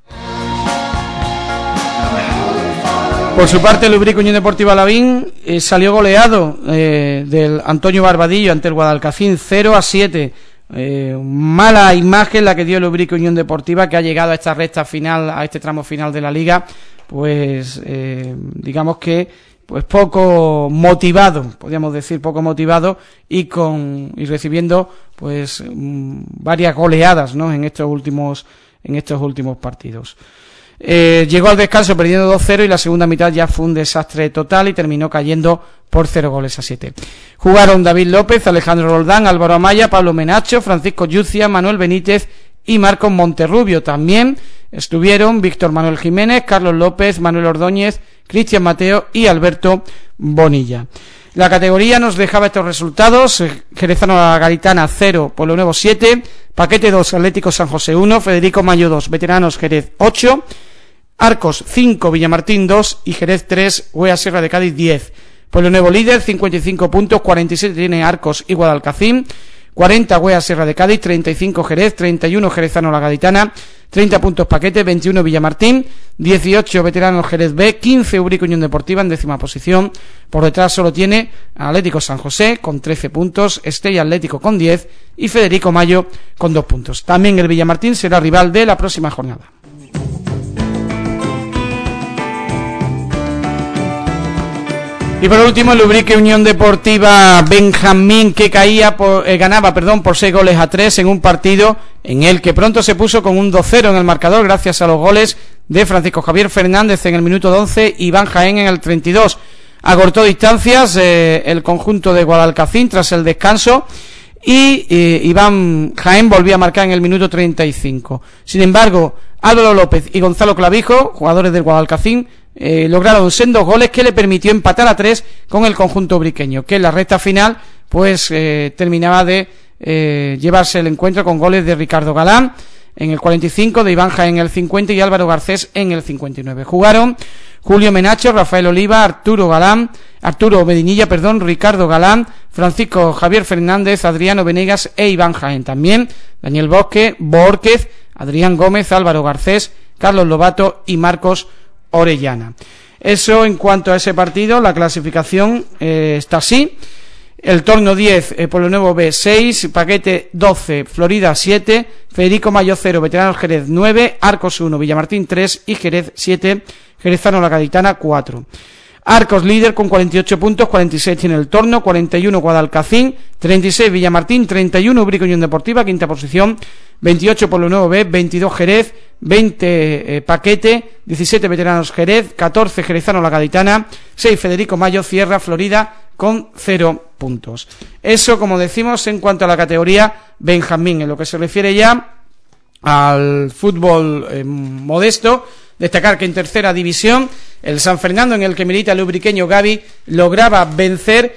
Por su parte, el Ubrique Unión Deportiva Lavín eh, salió goleado eh, del Antonio Barbadillo ante el Guadalcacín cero a siete. Eh, mala imagen la que dio el Ubrique Unión Deportiva, que ha llegado a esta recta final, a este tramo final de la liga, pues eh, digamos que pues poco motivado, podríamos decir poco motivado y con y recibiendo pues m, varias goleadas, ¿no? en estos últimos en estos últimos partidos. Eh, llegó al descanso perdiendo dos cero y la segunda mitad ya fue un desastre total y terminó cayendo por cero goles a siete. Jugaron David López, Alejandro Roldán, Álvaro Amaya, Pablo Menacho, Francisco Yucia, Manuel Benítez y Marcos Monterrubio. También estuvieron Víctor Manuel Jiménez, Carlos López, Manuel Ordóñez, Cristian Mateo y Alberto Bonilla. La categoría nos dejaba estos resultados: Jerezano La Garitana cero, Pueblo Nuevo siete, Paquete dos, Atlético San José uno, Federico Mayo dos, Veteranos Jerez ocho, Arcos cinco, Villamartín dos y Jerez tres, Huea Sierra de Cádiz diez. Pueblo Nuevo líder, cincuenta y cinco puntos, cuarenta y siete tiene Arcos y Guadalcacín, cuarenta Huea Sierra de Cádiz, treinta y cinco Jerez, treinta y uno Jerezano La Gaditana, treinta puntos Paquete, veintiuno Villamartín, dieciocho Veteranos Jerez B, quince Ubrique Unión Deportiva en décima posición. Por detrás solo tiene Atlético San José con trece puntos, Estella Atlético con diez y Federico Mayo con dos puntos. También el Villamartín será rival de la próxima jornada. Y por último, el Ubrique Unión Deportiva Benjamín, que caía por, eh, ganaba perdón, por seis goles a tres en un partido en el que pronto se puso con un dos cero en el marcador gracias a los goles de Francisco Javier Fernández en el minuto once y Iván Jaén en el treinta y dos. Acortó distancias eh, el conjunto de Guadalcacín tras el descanso y eh, Iván Jaén volvió a marcar en el minuto treinta y cinco. Sin embargo, Álvaro López y Gonzalo Clavijo, jugadores del Guadalcacín, Eh, lograron sendos goles que le permitió empatar a tres con el conjunto ubriqueño, que en la recta final pues eh, terminaba de eh, llevarse el encuentro con goles de Ricardo Galán en el cuarenta y cinco, de Iván Jaén en el cincuenta y Álvaro Garcés en el cincuenta y nueve. Jugaron Julio Menacho, Rafael Oliva, Arturo Galán, Arturo Medinilla, perdón, Ricardo Galán, Francisco Javier Fernández, Adriano Venegas e Iván Jaén. También Daniel Bosque, Borquez, Adrián Gómez, Álvaro Garcés, Carlos Lobato y Marcos Orellana. Eso en cuanto a ese partido. La clasificación eh, está así: el Torno diez, eh, Pueblo Nuevo B seis, Paquete doce, Florida siete, Federico Mayo cero, Veteranos Jerez nueve, Arcos uno, Villamartín tres y Jerez siete, Jerezano La Gaditana cuatro. Arcos líder con cuarenta y ocho puntos, cuarenta y seis tiene el Torno, cuarenta y uno Guadalcacín, treinta y seis Villamartín, treinta y uno Ubrique Unión Deportiva, quinta posición, veintiocho Pueblo Nuevo B, veintidós Jerez, veinte eh, Paquete, diecisiete Veteranos Jerez, catorce Jerezano La Gaditana, seis Federico Mayo, cierra Florida con cero puntos. Eso, como decimos, en cuanto a la categoría Benjamín. En lo que se refiere ya al fútbol eh, modesto, destacar que en tercera división el San Fernando, en el que milita el ubriqueño Gavi, lograba vencer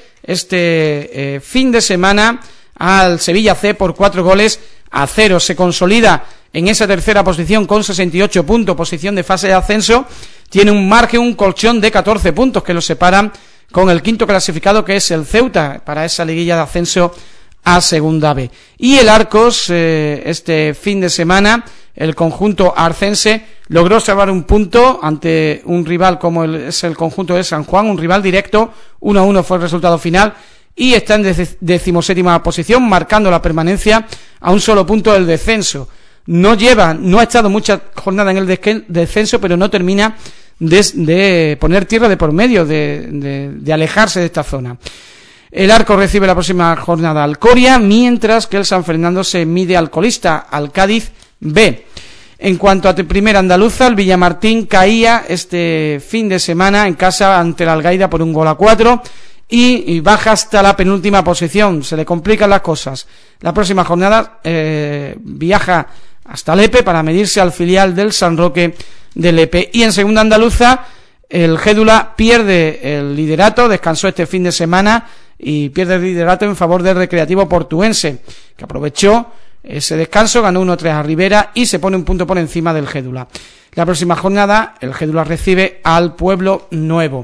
este eh, fin de semana al Sevilla C por cuatro goles a cero. Se consolida en esa tercera posición con sesenta y ocho puntos, posición de fase de ascenso. Tiene un margen, un colchón de catorce puntos que lo separan con el quinto clasificado, que es el Ceuta, para esa liguilla de ascenso a Segunda B. Y el Arcos, eh, este fin de semana, el conjunto arcense logró salvar un punto ante un rival como el, es el conjunto de San Juan, un rival directo. Uno a uno fue el resultado final y está en decimoséptima posición, marcando la permanencia a un solo punto del descenso. No lleva, no ha estado mucha jornada en el descenso, pero no termina de, de poner tierra de por medio, de, de, de alejarse de esta zona. El Arco recibe la próxima jornada al Coria, mientras que el San Fernando se mide al colista, al Cádiz B. En cuanto a primera andaluza, el Villamartín caía este fin de semana en casa ante el Algaida por un gol a cuatro y, y baja hasta la penúltima posición. Se le complican las cosas. La próxima jornada eh, viaja hasta Lepe para medirse al filial del San Roque de Lepe. Y en segunda andaluza, el Gédula pierde el liderato, descansó este fin de semana y pierde el liderato en favor del Recreativo Portuense, que aprovechó ese descanso, ganó uno tres a Rivera y se pone un punto por encima del Gédula. La próxima jornada el Gédula recibe al Pueblo Nuevo.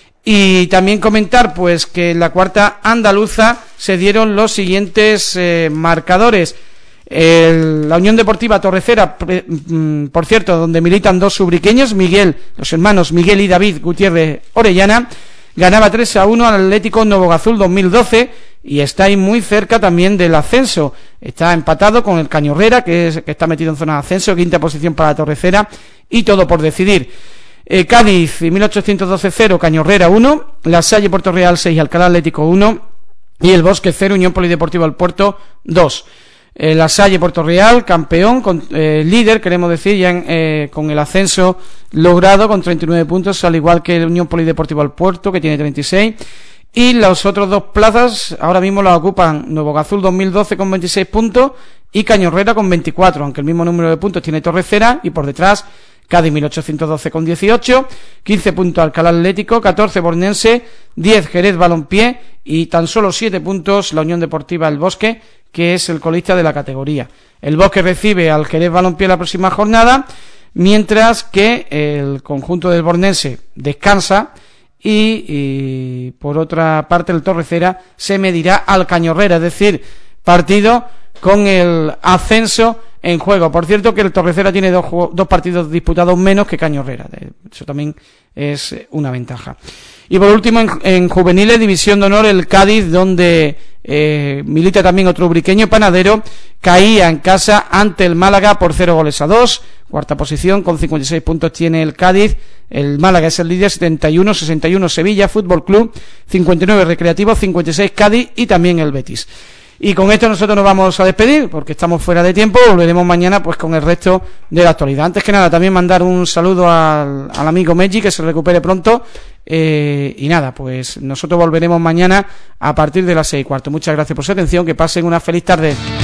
Y también comentar pues que en la cuarta andaluza se dieron los siguientes eh, marcadores. El, la Unión Deportiva Torrecera, pre, mm, por cierto, donde militan dos ubriqueños, Miguel, los hermanos Miguel y David Gutiérrez Orellana, ganaba tres a uno al Atlético Novogazul dos mil doce y está ahí muy cerca también del ascenso. Está empatado con el Cañorrera, que, es, que está metido en zona de ascenso, quinta posición para la Torrecera, y todo por decidir. Eh, Cádiz mil ochocientos doce cero, Cañorrera uno, La Salle Puerto Real seis, Alcalá Atlético uno, y el Bosque cero, Unión Polideportiva El Puerto dos. Eh, La Salle Puerto Real, campeón, con, eh, líder, queremos decir, ya en, eh, con el ascenso logrado con treinta y nueve puntos, al igual que el Unión Polideportiva El Puerto, que tiene treinta y seis, y los otros dos plazas ahora mismo las ocupan Novogazul dos mil doce con veintiséis puntos y Cañorrera con veinticuatro, aunque el mismo número de puntos tiene Torrecera, y por detrás Cádiz mil ochocientos doce con dieciocho, quince puntos Alcalá Atlético, catorce Bornense, diez Jerez Balompié y tan solo siete puntos la Unión Deportiva El Bosque, que es el colista de la categoría. El Bosque recibe al Jerez Balompié la próxima jornada, mientras que el conjunto del Bornense descansa y, y por otra parte el Torrecera se medirá al Cañorrera, es decir, partido con el ascenso en juego. Por cierto que el Torrecera tiene dos, dos partidos disputados menos que Cañorrera, eso también es una ventaja. Y por último, en, en juveniles, división de honor, el Cádiz, donde eh, milita también otro ubriqueño, Panadero, caía en casa ante el Málaga por cero goles a dos, cuarta posición, con cincuenta y seis puntos tiene el Cádiz, el Málaga es el líder, setenta y uno, sesenta y uno Sevilla Fútbol Club, cincuenta y nueve Recreativo, cincuenta y seis Cádiz y también el Betis. Y con esto nosotros nos vamos a despedir, porque estamos fuera de tiempo, volveremos mañana pues con el resto de la actualidad. Antes que nada, también mandar un saludo al, al amigo Meji, que se recupere pronto, eh, y nada, pues nosotros volveremos mañana a partir de las seis y cuarto. Muchas gracias por su atención, que pasen una feliz tarde.